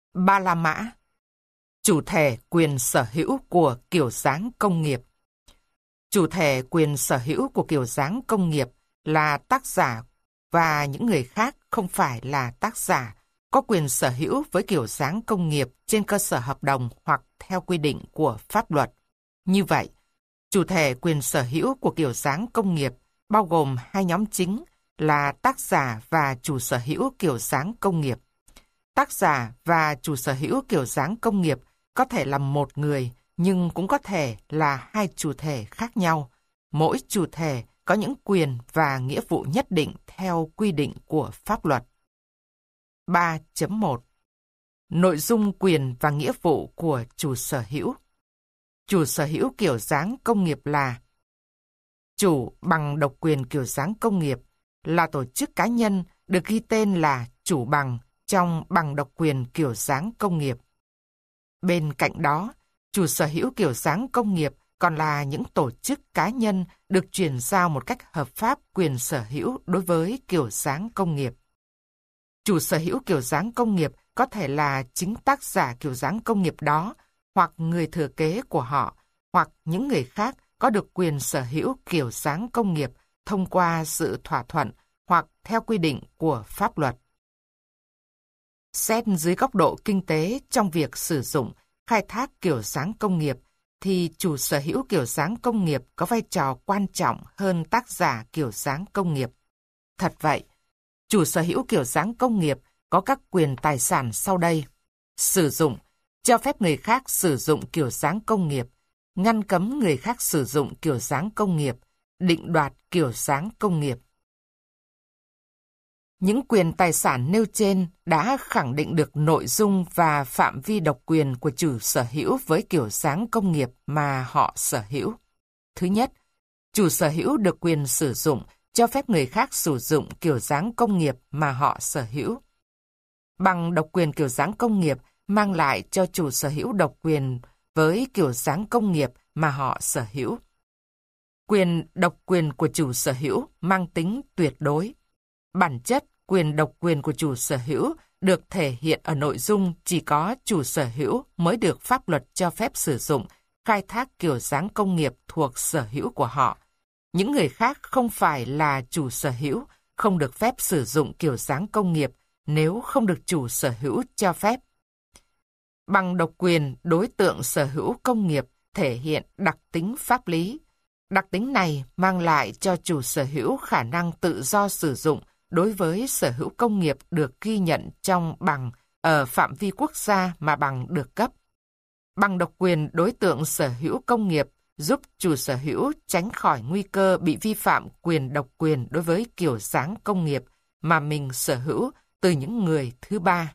Ba La Mã. Chủ thể quyền sở hữu của kiểu dáng công nghiệp. Chủ thể quyền sở hữu của kiểu dáng công nghiệp là tác giả và những người khác không phải là tác giả có quyền sở hữu với kiểu dáng công nghiệp trên cơ sở hợp đồng hoặc theo quy định của pháp luật. Như vậy, chủ thể quyền sở hữu của kiểu dáng công nghiệp bao gồm hai nhóm chính là tác giả và chủ sở hữu kiểu dáng công nghiệp. Tác giả và chủ sở hữu kiểu dáng công nghiệp có thể là một người, nhưng cũng có thể là hai chủ thể khác nhau. Mỗi chủ thể có những quyền và nghĩa vụ nhất định theo quy định của pháp luật. 3.1 Nội dung quyền và nghĩa vụ của chủ sở hữu. Chủ sở hữu kiểu dáng công nghiệp là: chủ bằng độc quyền kiểu dáng công nghiệp là tổ chức cá nhân được ghi tên là chủ bằng trong bằng độc quyền kiểu dáng công nghiệp. Bên cạnh đó, chủ sở hữu kiểu dáng công nghiệp còn là những tổ chức cá nhân được chuyển giao một cách hợp pháp quyền sở hữu đối với kiểu dáng công nghiệp. Chủ sở hữu kiểu dáng công nghiệp có thể là chính tác giả kiểu dáng công nghiệp đó, hoặc người thừa kế của họ, hoặc những người khác có được quyền sở hữu kiểu dáng công nghiệp thông qua sự thỏa thuận hoặc theo quy định của pháp luật. Xét dưới góc độ kinh tế trong việc sử dụng, khai thác kiểu dáng công nghiệp, thì chủ sở hữu kiểu dáng công nghiệp có vai trò quan trọng hơn tác giả kiểu dáng công nghiệp. Thật vậy, chủ sở hữu kiểu dáng công nghiệp có các quyền tài sản sau đây: sử dụng, cho phép người khác sử dụng kiểu dáng công nghiệp, ngăn cấm người khác sử dụng kiểu dáng công nghiệp, định đoạt kiểu dáng công nghiệp. Những quyền tài sản nêu trên đã khẳng định được nội dung và phạm vi độc quyền của chủ sở hữu với kiểu dáng công nghiệp mà họ sở hữu. Thứ nhất, chủ sở hữu được quyền sử dụng, cho phép người khác sử dụng kiểu dáng công nghiệp mà họ sở hữu. Bằng độc quyền kiểu dáng công nghiệp mang lại cho chủ sở hữu độc quyền với kiểu dáng công nghiệp mà họ sở hữu. Quyền độc quyền của chủ sở hữu mang tính tuyệt đối. Bản chất, quyền độc quyền của chủ sở hữu được thể hiện ở nội dung chỉ có chủ sở hữu mới được pháp luật cho phép sử dụng, khai thác kiểu dáng công nghiệp thuộc sở hữu của họ. Những người khác không phải là chủ sở hữu, không được phép sử dụng kiểu dáng công nghiệp nếu không được chủ sở hữu cho phép. Bằng độc quyền, đối tượng sở hữu công nghiệp thể hiện đặc tính pháp lý. Đặc tính này mang lại cho chủ sở hữu khả năng tự do sử dụng đối với sở hữu công nghiệp được ghi nhận trong bằng ở phạm vi quốc gia mà bằng được cấp. Bằng độc quyền, đối tượng sở hữu công nghiệp giúp chủ sở hữu tránh khỏi nguy cơ bị vi phạm quyền độc quyền đối với kiểu dáng công nghiệp mà mình sở hữu từ những người thứ ba.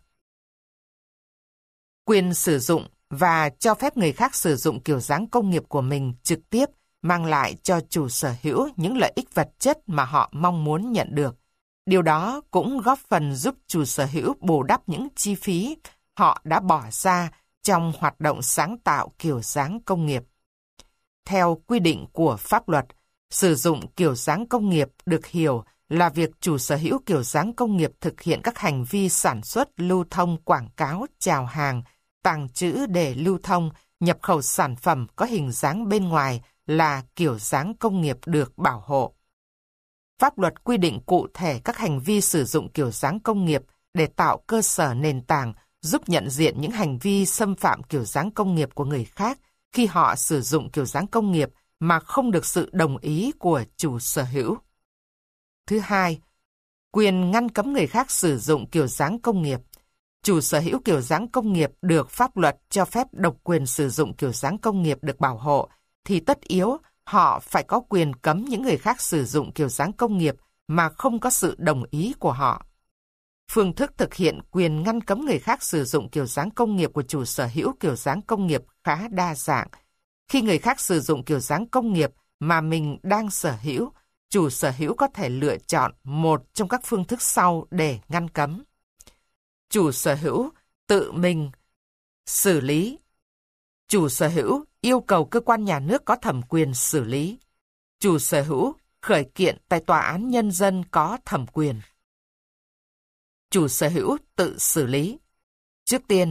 Quyền sử dụng và cho phép người khác sử dụng kiểu dáng công nghiệp của mình trực tiếp mang lại cho chủ sở hữu những lợi ích vật chất mà họ mong muốn nhận được. Điều đó cũng góp phần giúp chủ sở hữu bù đắp những chi phí họ đã bỏ ra trong hoạt động sáng tạo kiểu dáng công nghiệp. Theo quy định của pháp luật, sử dụng kiểu dáng công nghiệp được hiểu là việc chủ sở hữu kiểu dáng công nghiệp thực hiện các hành vi sản xuất, lưu thông, quảng cáo, chào hàng, tàng trữ để lưu thông, nhập khẩu sản phẩm có hình dáng bên ngoài là kiểu dáng công nghiệp được bảo hộ. Pháp luật quy định cụ thể các hành vi sử dụng kiểu dáng công nghiệp để tạo cơ sở nền tảng giúp nhận diện những hành vi xâm phạm kiểu dáng công nghiệp của người khác khi họ sử dụng kiểu dáng công nghiệp mà không được sự đồng ý của chủ sở hữu. Thứ hai, quyền ngăn cấm người khác sử dụng kiểu dáng công nghiệp. Chủ sở hữu kiểu dáng công nghiệp được pháp luật cho phép độc quyền sử dụng kiểu dáng công nghiệp được bảo hộ, thì tất yếu họ phải có quyền cấm những người khác sử dụng kiểu dáng công nghiệp mà không có sự đồng ý của họ. Phương thức thực hiện quyền ngăn cấm người khác sử dụng kiểu dáng công nghiệp của chủ sở hữu kiểu dáng công nghiệp khá đa dạng. Khi người khác sử dụng kiểu dáng công nghiệp mà mình đang sở hữu, chủ sở hữu có thể lựa chọn một trong các phương thức sau để ngăn cấm. Chủ sở hữu tự mình xử lý. Chủ sở hữu yêu cầu cơ quan nhà nước có thẩm quyền xử lý. Chủ sở hữu khởi kiện tại tòa án nhân dân có thẩm quyền. Chủ sở hữu tự xử lý. Trước tiên,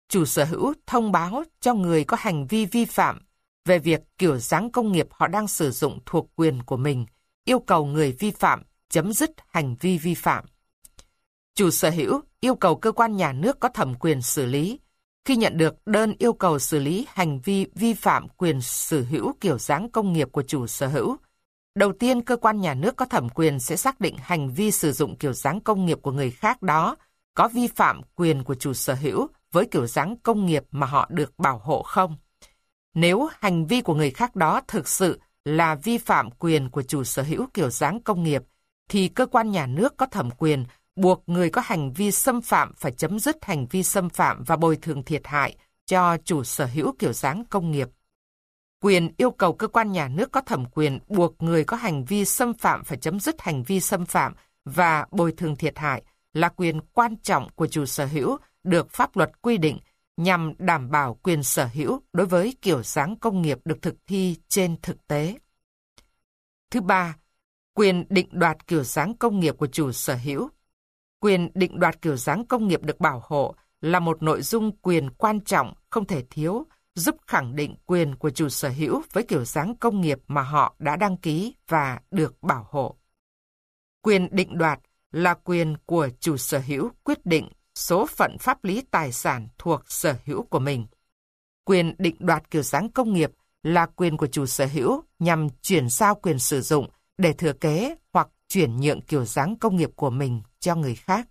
chủ sở hữu thông báo cho người có hành vi vi phạm về việc kiểu dáng công nghiệp họ đang sử dụng thuộc quyền của mình, yêu cầu người vi phạm chấm dứt hành vi vi phạm. Chủ sở hữu yêu cầu cơ quan nhà nước có thẩm quyền xử lý. Khi nhận được đơn yêu cầu xử lý hành vi vi phạm quyền sở hữu kiểu dáng công nghiệp của chủ sở hữu, đầu tiên cơ quan nhà nước có thẩm quyền sẽ xác định hành vi sử dụng kiểu dáng công nghiệp của người khác đó có vi phạm quyền của chủ sở hữu với kiểu dáng công nghiệp mà họ được bảo hộ không. Nếu hành vi của người khác đó thực sự là vi phạm quyền của chủ sở hữu kiểu dáng công nghiệp, thì cơ quan nhà nước có thẩm quyền buộc người có hành vi xâm phạm phải chấm dứt hành vi xâm phạm và bồi thường thiệt hại cho chủ sở hữu kiểu dáng công nghiệp. Quyền yêu cầu cơ quan nhà nước có thẩm quyền buộc người có hành vi xâm phạm phải chấm dứt hành vi xâm phạm và bồi thường thiệt hại là quyền quan trọng của chủ sở hữu được pháp luật quy định nhằm đảm bảo quyền sở hữu đối với kiểu dáng công nghiệp được thực thi trên thực tế. Thứ ba, quyền định đoạt kiểu dáng công nghiệp của chủ sở hữu. Quyền định đoạt kiểu dáng công nghiệp được bảo hộ là một nội dung quyền quan trọng không thể thiếu, giúp khẳng định quyền của chủ sở hữu với kiểu dáng công nghiệp mà họ đã đăng ký và được bảo hộ. Quyền định đoạt là quyền của chủ sở hữu quyết định số phận pháp lý tài sản thuộc sở hữu của mình. Quyền định đoạt kiểu dáng công nghiệp là quyền của chủ sở hữu nhằm chuyển giao quyền sử dụng để thừa kế hoặc chuyển nhượng kiểu dáng công nghiệp của mình cho người khác.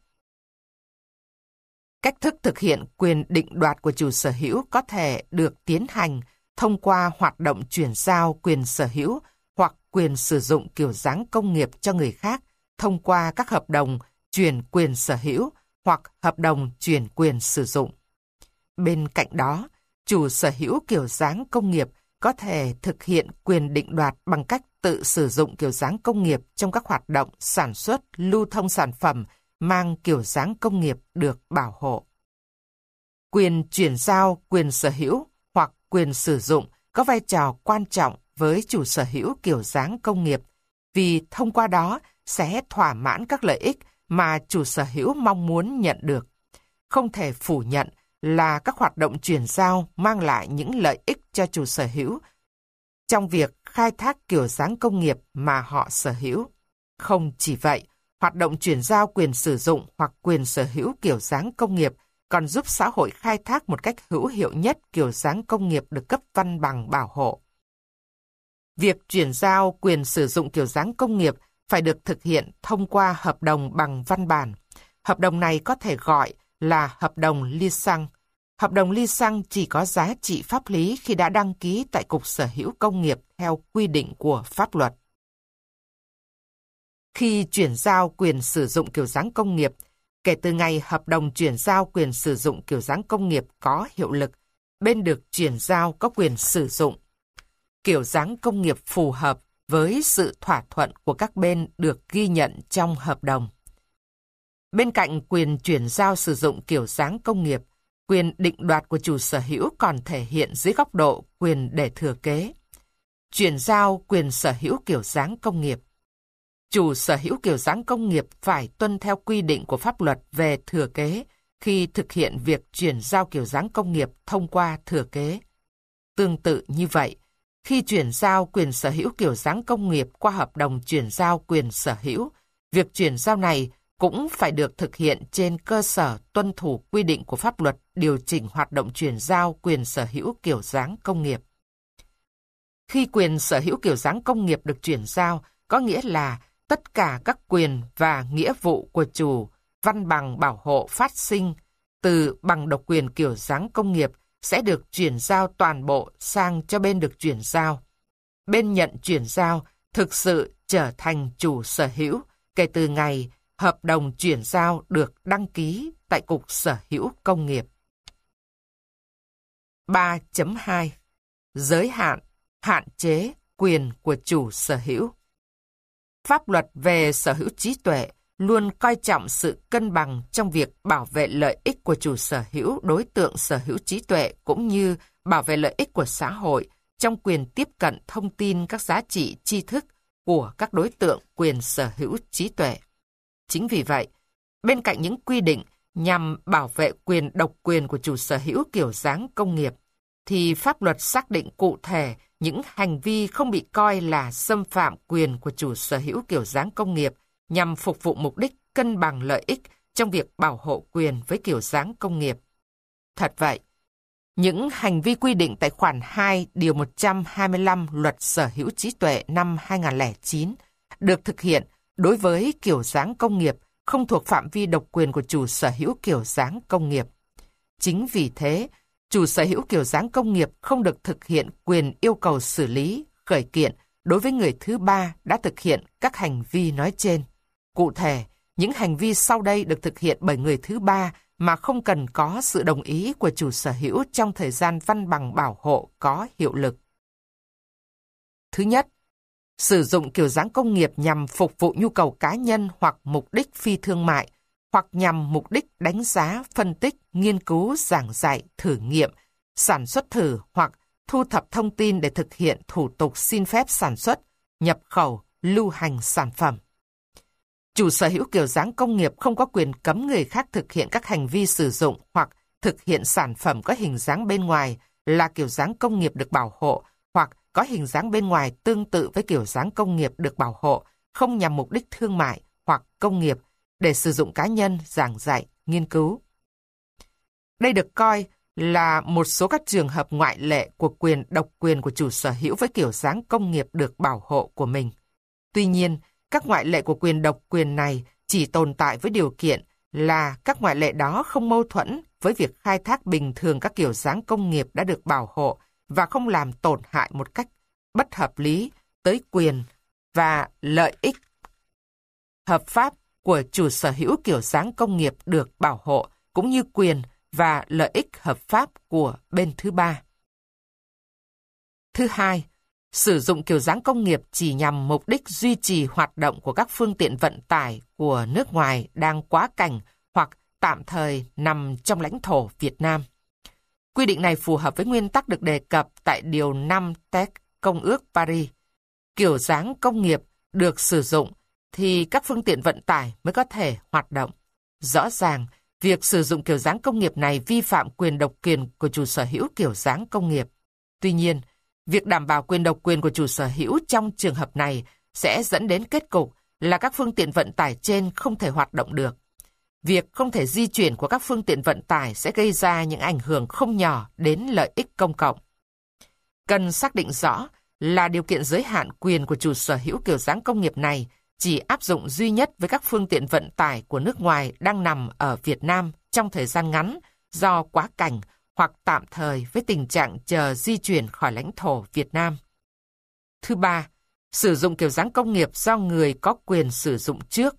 Cách thức thực hiện quyền định đoạt của chủ sở hữu có thể được tiến hành thông qua hoạt động chuyển giao quyền sở hữu hoặc quyền sử dụng kiểu dáng công nghiệp cho người khác thông qua các hợp đồng chuyển quyền sở hữu hoặc hợp đồng chuyển quyền sử dụng. Bên cạnh đó, chủ sở hữu kiểu dáng công nghiệp có thể thực hiện quyền định đoạt bằng cách tự sử dụng kiểu dáng công nghiệp trong các hoạt động sản xuất, lưu thông sản phẩm mang kiểu dáng công nghiệp được bảo hộ. Quyền chuyển giao quyền sở hữu hoặc quyền sử dụng có vai trò quan trọng với chủ sở hữu kiểu dáng công nghiệp vì thông qua đó sẽ thỏa mãn các lợi ích mà chủ sở hữu mong muốn nhận được. Không thể phủ nhận là các hoạt động chuyển giao mang lại những lợi ích cho chủ sở hữu trong việc khai thác kiểu dáng công nghiệp mà họ sở hữu. Không chỉ vậy, hoạt động chuyển giao quyền sử dụng hoặc quyền sở hữu kiểu dáng công nghiệp còn giúp xã hội khai thác một cách hữu hiệu nhất kiểu dáng công nghiệp được cấp văn bằng bảo hộ. Việc chuyển giao quyền sử dụng kiểu dáng công nghiệp phải được thực hiện thông qua hợp đồng bằng văn bản. Hợp đồng này có thể gọi là hợp đồng leasing. Hợp đồng leasing chỉ có giá trị pháp lý khi đã đăng ký tại Cục Sở hữu Công nghiệp theo quy định của pháp luật. Khi chuyển giao quyền sử dụng kiểu dáng công nghiệp, kể từ ngày hợp đồng chuyển giao quyền sử dụng kiểu dáng công nghiệp có hiệu lực, bên được chuyển giao có quyền sử dụng kiểu dáng công nghiệp phù hợp với sự thỏa thuận của các bên được ghi nhận trong hợp đồng. Bên cạnh quyền chuyển giao sử dụng kiểu dáng công nghiệp, quyền định đoạt của chủ sở hữu còn thể hiện dưới góc độ quyền để thừa kế. Chuyển giao quyền sở hữu kiểu dáng công nghiệp. Chủ sở hữu kiểu dáng công nghiệp phải tuân theo quy định của pháp luật về thừa kế khi thực hiện việc chuyển giao kiểu dáng công nghiệp thông qua thừa kế. Tương tự như vậy, khi chuyển giao quyền sở hữu kiểu dáng công nghiệp qua hợp đồng chuyển giao quyền sở hữu, việc chuyển giao này cũng phải được thực hiện trên cơ sở tuân thủ quy định của pháp luật điều chỉnh hoạt động chuyển giao quyền sở hữu kiểu dáng công nghiệp. Khi quyền sở hữu kiểu dáng công nghiệp được chuyển giao, có nghĩa là tất cả các quyền và nghĩa vụ của chủ văn bằng bảo hộ phát sinh từ bằng độc quyền kiểu dáng công nghiệp sẽ được chuyển giao toàn bộ sang cho bên được chuyển giao. Bên nhận chuyển giao thực sự trở thành chủ sở hữu kể từ ngày hợp đồng chuyển giao được đăng ký tại Cục Sở hữu Công nghiệp. 3.2 Giới hạn, hạn chế quyền của chủ sở hữu. Pháp luật về sở hữu trí tuệ luôn coi trọng sự cân bằng trong việc bảo vệ lợi ích của chủ sở hữu đối tượng sở hữu trí tuệ cũng như bảo vệ lợi ích của xã hội trong quyền tiếp cận thông tin các giá trị tri thức của các đối tượng quyền sở hữu trí tuệ. Chính vì vậy, bên cạnh những quy định nhằm bảo vệ quyền độc quyền của chủ sở hữu kiểu dáng công nghiệp, thì pháp luật xác định cụ thể những hành vi không bị coi là xâm phạm quyền của chủ sở hữu kiểu dáng công nghiệp nhằm phục vụ mục đích cân bằng lợi ích trong việc bảo hộ quyền với kiểu dáng công nghiệp. Thật vậy, những hành vi quy định tại khoản 2 điều 125 Luật Sở hữu trí tuệ năm 2009 được thực hiện đối với kiểu dáng công nghiệp không thuộc phạm vi độc quyền của chủ sở hữu kiểu dáng công nghiệp. Chính vì thế, chủ sở hữu kiểu dáng công nghiệp không được thực hiện quyền yêu cầu xử lý, khởi kiện đối với người thứ ba đã thực hiện các hành vi nói trên. Cụ thể, những hành vi sau đây được thực hiện bởi người thứ ba mà không cần có sự đồng ý của chủ sở hữu trong thời gian văn bằng bảo hộ có hiệu lực. Thứ nhất, sử dụng kiểu dáng công nghiệp nhằm phục vụ nhu cầu cá nhân hoặc mục đích phi thương mại, hoặc nhằm mục đích đánh giá, phân tích, nghiên cứu, giảng dạy, thử nghiệm, sản xuất thử hoặc thu thập thông tin để thực hiện thủ tục xin phép sản xuất, nhập khẩu, lưu hành sản phẩm. Chủ sở hữu kiểu dáng công nghiệp không có quyền cấm người khác thực hiện các hành vi sử dụng hoặc thực hiện sản phẩm có hình dáng bên ngoài là kiểu dáng công nghiệp được bảo hộ hoặc có hình dáng bên ngoài tương tự với kiểu dáng công nghiệp được bảo hộ, không nhằm mục đích thương mại hoặc công nghiệp để sử dụng cá nhân, giảng dạy, nghiên cứu. Đây được coi là một số các trường hợp ngoại lệ của quyền độc quyền của chủ sở hữu với kiểu dáng công nghiệp được bảo hộ của mình. Tuy nhiên, các ngoại lệ của quyền độc quyền này chỉ tồn tại với điều kiện là các ngoại lệ đó không mâu thuẫn với việc khai thác bình thường các kiểu dáng công nghiệp đã được bảo hộ và không làm tổn hại một cách bất hợp lý tới quyền và lợi ích hợp pháp của chủ sở hữu kiểu dáng công nghiệp được bảo hộ, cũng như quyền và lợi ích hợp pháp của bên thứ ba. Thứ hai, sử dụng kiểu dáng công nghiệp chỉ nhằm mục đích duy trì hoạt động của các phương tiện vận tải của nước ngoài đang quá cảnh hoặc tạm thời nằm trong lãnh thổ Việt Nam. Quy định này phù hợp với nguyên tắc được đề cập tại Điều 5 TEC Công ước Paris. Kiểu dáng công nghiệp được sử dụng thì các phương tiện vận tải mới có thể hoạt động. Rõ ràng, việc sử dụng kiểu dáng công nghiệp này vi phạm quyền độc quyền của chủ sở hữu kiểu dáng công nghiệp. Tuy nhiên, việc đảm bảo quyền độc quyền của chủ sở hữu trong trường hợp này sẽ dẫn đến kết cục là các phương tiện vận tải trên không thể hoạt động được. Việc không thể di chuyển của các phương tiện vận tải sẽ gây ra những ảnh hưởng không nhỏ đến lợi ích công cộng. Cần xác định rõ là điều kiện giới hạn quyền của chủ sở hữu kiểu dáng công nghiệp này chỉ áp dụng duy nhất với các phương tiện vận tải của nước ngoài đang nằm ở Việt Nam trong thời gian ngắn do quá cảnh hoặc tạm thời với tình trạng chờ di chuyển khỏi lãnh thổ Việt Nam. Thứ ba, sử dụng kiểu dáng công nghiệp do người có quyền sử dụng trước.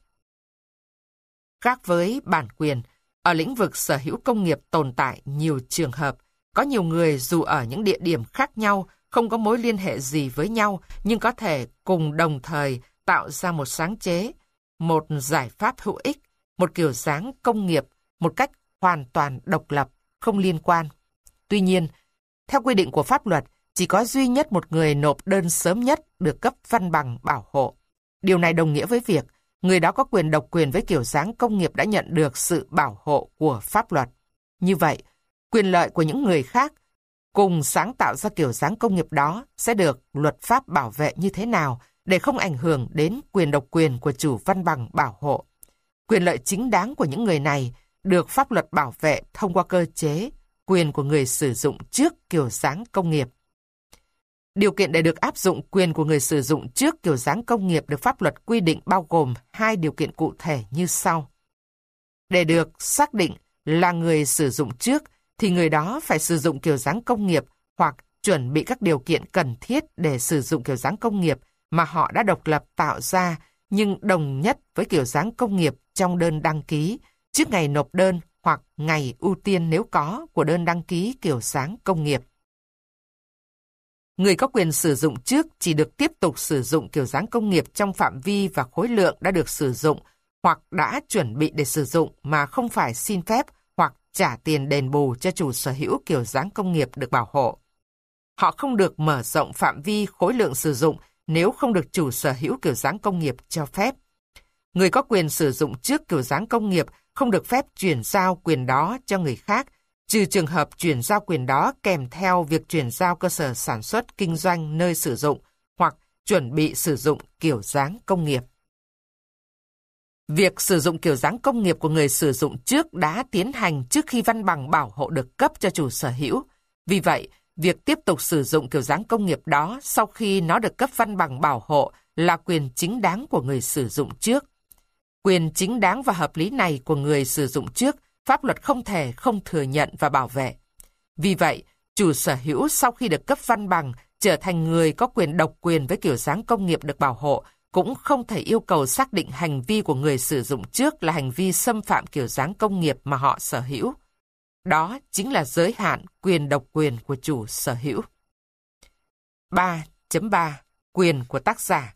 Khác với bản quyền, ở lĩnh vực sở hữu công nghiệp tồn tại nhiều trường hợp, có nhiều người dù ở những địa điểm khác nhau, không có mối liên hệ gì với nhau, nhưng có thể cùng đồng thời tạo ra một sáng chế, một giải pháp hữu ích, một kiểu dáng công nghiệp một cách hoàn toàn độc lập, không liên quan. Tuy nhiên, theo quy định của pháp luật, chỉ có duy nhất một người nộp đơn sớm nhất được cấp văn bằng bảo hộ. Điều này đồng nghĩa với việc người đó có quyền độc quyền với kiểu dáng công nghiệp đã nhận được sự bảo hộ của pháp luật. Như vậy, quyền lợi của những người khác cùng sáng tạo ra kiểu dáng công nghiệp đó sẽ được luật pháp bảo vệ như thế nào để không ảnh hưởng đến quyền độc quyền của chủ văn bằng bảo hộ. Quyền lợi chính đáng của những người này được pháp luật bảo vệ thông qua cơ chế quyền của người sử dụng trước kiểu dáng công nghiệp. Điều kiện để được áp dụng quyền của người sử dụng trước kiểu dáng công nghiệp được pháp luật quy định bao gồm hai điều kiện cụ thể như sau. Để được xác định là người sử dụng trước, thì người đó phải sử dụng kiểu dáng công nghiệp hoặc chuẩn bị các điều kiện cần thiết để sử dụng kiểu dáng công nghiệp mà họ đã độc lập tạo ra nhưng đồng nhất với kiểu dáng công nghiệp trong đơn đăng ký trước ngày nộp đơn hoặc ngày ưu tiên nếu có của đơn đăng ký kiểu dáng công nghiệp. Người có quyền sử dụng trước chỉ được tiếp tục sử dụng kiểu dáng công nghiệp trong phạm vi và khối lượng đã được sử dụng hoặc đã chuẩn bị để sử dụng mà không phải xin phép hoặc trả tiền đền bù cho chủ sở hữu kiểu dáng công nghiệp được bảo hộ. Họ không được mở rộng phạm vi khối lượng sử dụng nếu không được chủ sở hữu kiểu dáng công nghiệp cho phép. Người có quyền sử dụng trước kiểu dáng công nghiệp không được phép chuyển giao quyền đó cho người khác, trừ trường hợp chuyển giao quyền đó kèm theo việc chuyển giao cơ sở sản xuất kinh doanh nơi sử dụng hoặc chuẩn bị sử dụng kiểu dáng công nghiệp. Việc sử dụng kiểu dáng công nghiệp của người sử dụng trước đã tiến hành trước khi văn bằng bảo hộ được cấp cho chủ sở hữu. Vì vậy, việc tiếp tục sử dụng kiểu dáng công nghiệp đó sau khi nó được cấp văn bằng bảo hộ là quyền chính đáng của người sử dụng trước. Quyền chính đáng và hợp lý này của người sử dụng trước, pháp luật không thể không thừa nhận và bảo vệ. Vì vậy, chủ sở hữu sau khi được cấp văn bằng trở thành người có quyền độc quyền với kiểu dáng công nghiệp được bảo hộ, cũng không thể yêu cầu xác định hành vi của người sử dụng trước là hành vi xâm phạm kiểu dáng công nghiệp mà họ sở hữu. Đó chính là giới hạn quyền độc quyền của chủ sở hữu. 3.3 Quyền của tác giả.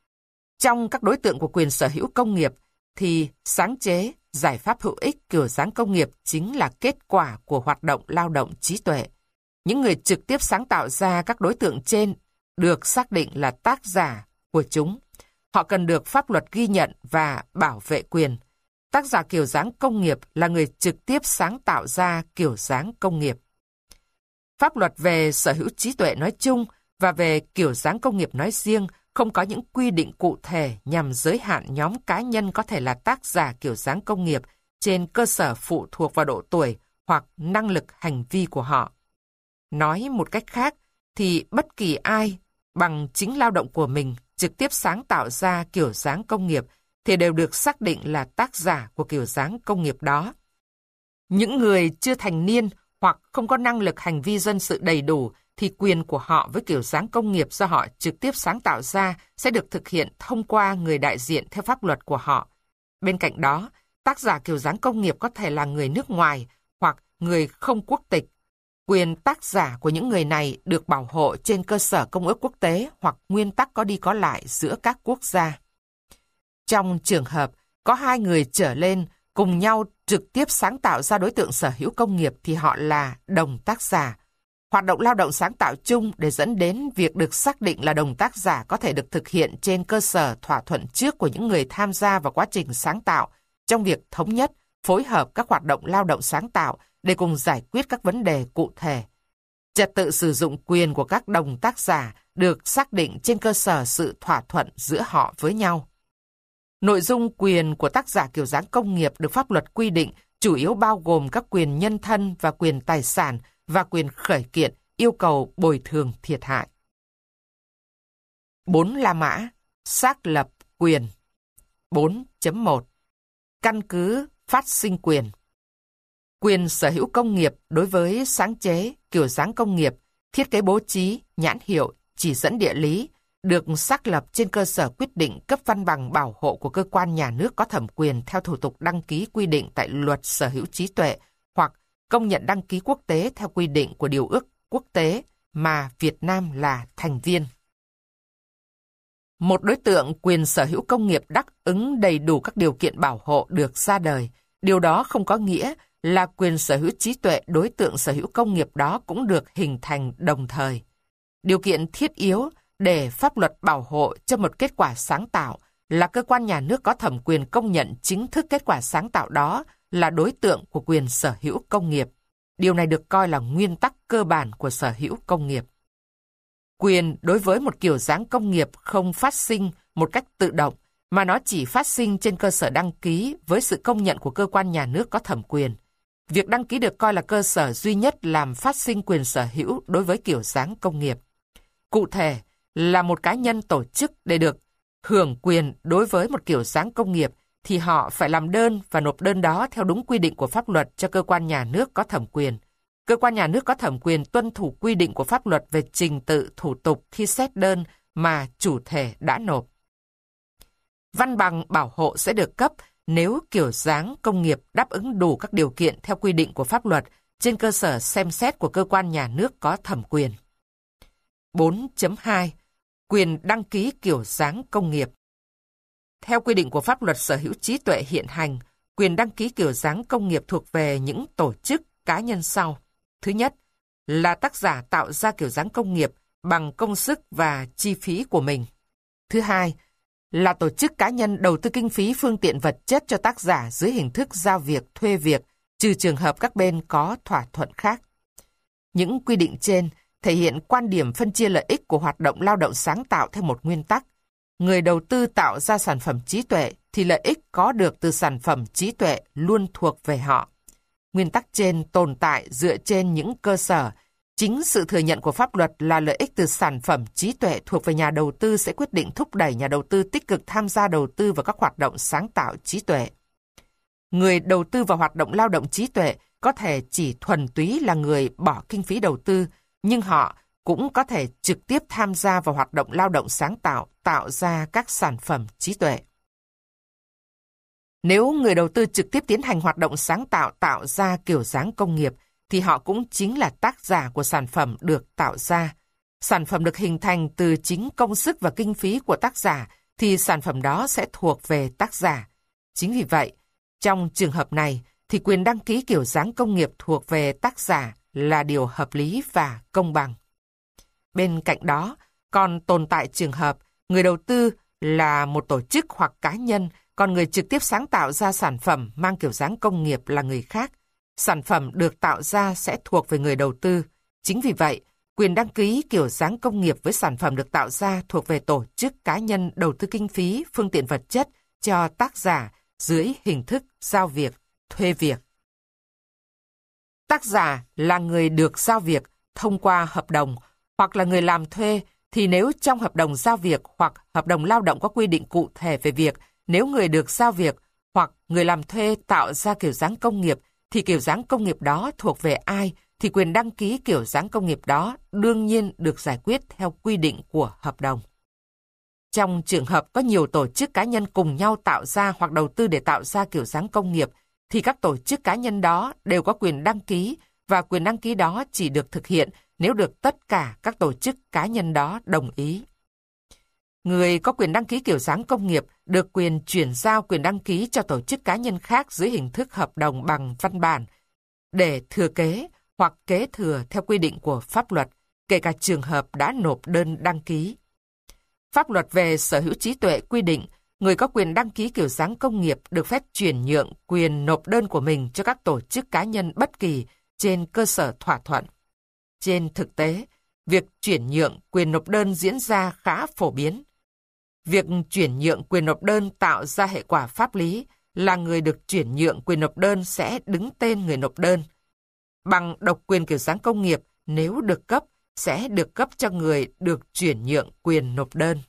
Trong các đối tượng của quyền sở hữu công nghiệp thì sáng chế, giải pháp hữu ích kiểu dáng công nghiệp chính là kết quả của hoạt động lao động trí tuệ. Những người trực tiếp sáng tạo ra các đối tượng trên được xác định là tác giả của chúng. Họ cần được pháp luật ghi nhận và bảo vệ quyền. Tác giả kiểu dáng công nghiệp là người trực tiếp sáng tạo ra kiểu dáng công nghiệp. Pháp luật về sở hữu trí tuệ nói chung và về kiểu dáng công nghiệp nói riêng không có những quy định cụ thể nhằm giới hạn nhóm cá nhân có thể là tác giả kiểu dáng công nghiệp trên cơ sở phụ thuộc vào độ tuổi hoặc năng lực hành vi của họ. Nói một cách khác thì bất kỳ ai bằng chính lao động của mình trực tiếp sáng tạo ra kiểu dáng công nghiệp thì đều được xác định là tác giả của kiểu dáng công nghiệp đó. Những người chưa thành niên hoặc không có năng lực hành vi dân sự đầy đủ thì quyền của họ với kiểu dáng công nghiệp do họ trực tiếp sáng tạo ra sẽ được thực hiện thông qua người đại diện theo pháp luật của họ. Bên cạnh đó, tác giả kiểu dáng công nghiệp có thể là người nước ngoài hoặc người không quốc tịch. Quyền tác giả của những người này được bảo hộ trên cơ sở công ước quốc tế hoặc nguyên tắc có đi có lại giữa các quốc gia. Trong trường hợp có hai người trở lên cùng nhau trực tiếp sáng tạo ra đối tượng sở hữu công nghiệp thì họ là đồng tác giả. Hoạt động lao động sáng tạo chung để dẫn đến việc được xác định là đồng tác giả có thể được thực hiện trên cơ sở thỏa thuận trước của những người tham gia vào quá trình sáng tạo trong việc thống nhất, phối hợp các hoạt động lao động sáng tạo để cùng giải quyết các vấn đề cụ thể. Trật tự sử dụng quyền của các đồng tác giả được xác định trên cơ sở sự thỏa thuận giữa họ với nhau. Nội dung quyền của tác giả kiểu dáng công nghiệp được pháp luật quy định chủ yếu bao gồm các quyền nhân thân và quyền tài sản và quyền khởi kiện yêu cầu bồi thường thiệt hại. 4 La Mã, xác lập quyền. 4.1 Căn cứ phát sinh quyền. Quyền sở hữu công nghiệp đối với sáng chế, kiểu dáng công nghiệp, thiết kế bố trí, nhãn hiệu, chỉ dẫn địa lý được xác lập trên cơ sở quyết định cấp văn bằng bảo hộ của cơ quan nhà nước có thẩm quyền theo thủ tục đăng ký quy định tại Luật Sở hữu trí tuệ hoặc công nhận đăng ký quốc tế theo quy định của Điều ước quốc tế mà Việt Nam là thành viên. Một đối tượng quyền sở hữu công nghiệp đáp ứng đầy đủ các điều kiện bảo hộ được ra đời. Điều đó không có nghĩa là quyền sở hữu trí tuệ đối tượng sở hữu công nghiệp đó cũng được hình thành đồng thời. Điều kiện thiết yếu để pháp luật bảo hộ cho một kết quả sáng tạo là cơ quan nhà nước có thẩm quyền công nhận chính thức kết quả sáng tạo đó là đối tượng của quyền sở hữu công nghiệp. Điều này được coi là nguyên tắc cơ bản của sở hữu công nghiệp. Quyền đối với một kiểu dáng công nghiệp không phát sinh một cách tự động, mà nó chỉ phát sinh trên cơ sở đăng ký với sự công nhận của cơ quan nhà nước có thẩm quyền. Việc đăng ký được coi là cơ sở duy nhất làm phát sinh quyền sở hữu đối với kiểu dáng công nghiệp. Cụ thể là một cá nhân tổ chức để được hưởng quyền đối với một kiểu dáng công nghiệp thì họ phải làm đơn và nộp đơn đó theo đúng quy định của pháp luật cho cơ quan nhà nước có thẩm quyền. Cơ quan nhà nước có thẩm quyền tuân thủ quy định của pháp luật về trình tự thủ tục khi xét đơn mà chủ thể đã nộp. Văn bằng bảo hộ sẽ được cấp nếu kiểu dáng công nghiệp đáp ứng đủ các điều kiện theo quy định của pháp luật trên cơ sở xem xét của cơ quan nhà nước có thẩm quyền. 4.2 Quyền đăng ký kiểu dáng công nghiệp. Theo quy định của pháp luật sở hữu trí tuệ hiện hành, quyền đăng ký kiểu dáng công nghiệp thuộc về những tổ chức cá nhân sau. Thứ nhất là tác giả tạo ra kiểu dáng công nghiệp bằng công sức và chi phí của mình. Thứ hai là tổ chức cá nhân đầu tư kinh phí phương tiện vật chất cho tác giả dưới hình thức giao việc, thuê việc, trừ trường hợp các bên có thỏa thuận khác. Những quy định trên thể hiện quan điểm phân chia lợi ích của hoạt động lao động sáng tạo theo một nguyên tắc. Người đầu tư tạo ra sản phẩm trí tuệ thì lợi ích có được từ sản phẩm trí tuệ luôn thuộc về họ. Nguyên tắc trên tồn tại dựa trên những cơ sở. Chính sự thừa nhận của pháp luật là lợi ích từ sản phẩm trí tuệ thuộc về nhà đầu tư sẽ quyết định thúc đẩy nhà đầu tư tích cực tham gia đầu tư vào các hoạt động sáng tạo trí tuệ. Người đầu tư vào hoạt động lao động trí tuệ có thể chỉ thuần túy là người bỏ kinh phí đầu tư, nhưng họ cũng có thể trực tiếp tham gia vào hoạt động lao động sáng tạo, tạo ra các sản phẩm trí tuệ. Nếu người đầu tư trực tiếp tiến hành hoạt động sáng tạo tạo ra kiểu dáng công nghiệp, thì họ cũng chính là tác giả của sản phẩm được tạo ra. Sản phẩm được hình thành từ chính công sức và kinh phí của tác giả, thì sản phẩm đó sẽ thuộc về tác giả. Chính vì vậy, trong trường hợp này, thì quyền đăng ký kiểu dáng công nghiệp thuộc về tác giả là điều hợp lý và công bằng. Bên cạnh đó, còn tồn tại trường hợp người đầu tư là một tổ chức hoặc cá nhân, còn người trực tiếp sáng tạo ra sản phẩm mang kiểu dáng công nghiệp là người khác. Sản phẩm được tạo ra sẽ thuộc về người đầu tư. Chính vì vậy, quyền đăng ký kiểu dáng công nghiệp với sản phẩm được tạo ra thuộc về tổ chức cá nhân đầu tư kinh phí, phương tiện vật chất cho tác giả dưới hình thức giao việc, thuê việc. Tác giả là người được giao việc thông qua hợp đồng hoặc là người làm thuê, thì nếu trong hợp đồng giao việc hoặc hợp đồng lao động có quy định cụ thể về việc nếu người được giao việc hoặc người làm thuê tạo ra kiểu dáng công nghiệp thì kiểu dáng công nghiệp đó thuộc về ai, thì quyền đăng ký kiểu dáng công nghiệp đó đương nhiên được giải quyết theo quy định của hợp đồng. Trong trường hợp có nhiều tổ chức cá nhân cùng nhau tạo ra hoặc đầu tư để tạo ra kiểu dáng công nghiệp, thì các tổ chức cá nhân đó đều có quyền đăng ký, và quyền đăng ký đó chỉ được thực hiện nếu được tất cả các tổ chức cá nhân đó đồng ý. Người có quyền đăng ký kiểu dáng công nghiệp được quyền chuyển giao quyền đăng ký cho tổ chức cá nhân khác dưới hình thức hợp đồng bằng văn bản để thừa kế hoặc kế thừa theo quy định của pháp luật, kể cả trường hợp đã nộp đơn đăng ký. Pháp luật về sở hữu trí tuệ quy định người có quyền đăng ký kiểu dáng công nghiệp được phép chuyển nhượng quyền nộp đơn của mình cho các tổ chức cá nhân bất kỳ trên cơ sở thỏa thuận. Trên thực tế, việc chuyển nhượng quyền nộp đơn diễn ra khá phổ biến. Việc chuyển nhượng quyền nộp đơn tạo ra hệ quả pháp lý là người được chuyển nhượng quyền nộp đơn sẽ đứng tên người nộp đơn. Bằng độc quyền kiểu dáng công nghiệp, nếu được cấp, sẽ được cấp cho người được chuyển nhượng quyền nộp đơn.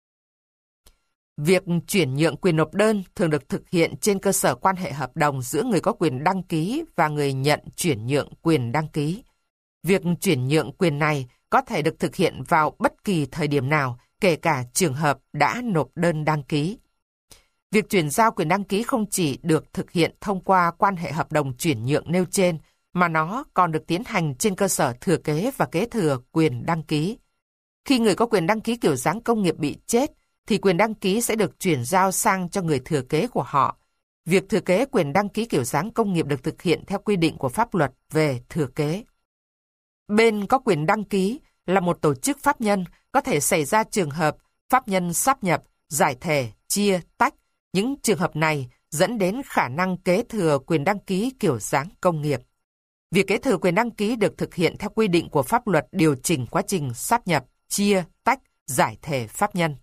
Việc chuyển nhượng quyền nộp đơn thường được thực hiện trên cơ sở quan hệ hợp đồng giữa người có quyền đăng ký và người nhận chuyển nhượng quyền đăng ký. Việc chuyển nhượng quyền này có thể được thực hiện vào bất kỳ thời điểm nào, kể cả trường hợp đã nộp đơn đăng ký. Việc chuyển giao quyền đăng ký không chỉ được thực hiện thông qua quan hệ hợp đồng chuyển nhượng nêu trên, mà nó còn được tiến hành trên cơ sở thừa kế và kế thừa quyền đăng ký. Khi người có quyền đăng ký kiểu dáng công nghiệp bị chết, thì quyền đăng ký sẽ được chuyển giao sang cho người thừa kế của họ. Việc thừa kế quyền đăng ký kiểu dáng công nghiệp được thực hiện theo quy định của pháp luật về thừa kế. Bên có quyền đăng ký là một tổ chức pháp nhân, có thể xảy ra trường hợp pháp nhân sáp nhập, giải thể, chia, tách. Những trường hợp này dẫn đến khả năng kế thừa quyền đăng ký kiểu dáng công nghiệp. Việc kế thừa quyền đăng ký được thực hiện theo quy định của pháp luật điều chỉnh quá trình sáp nhập, chia, tách, giải thể pháp nhân.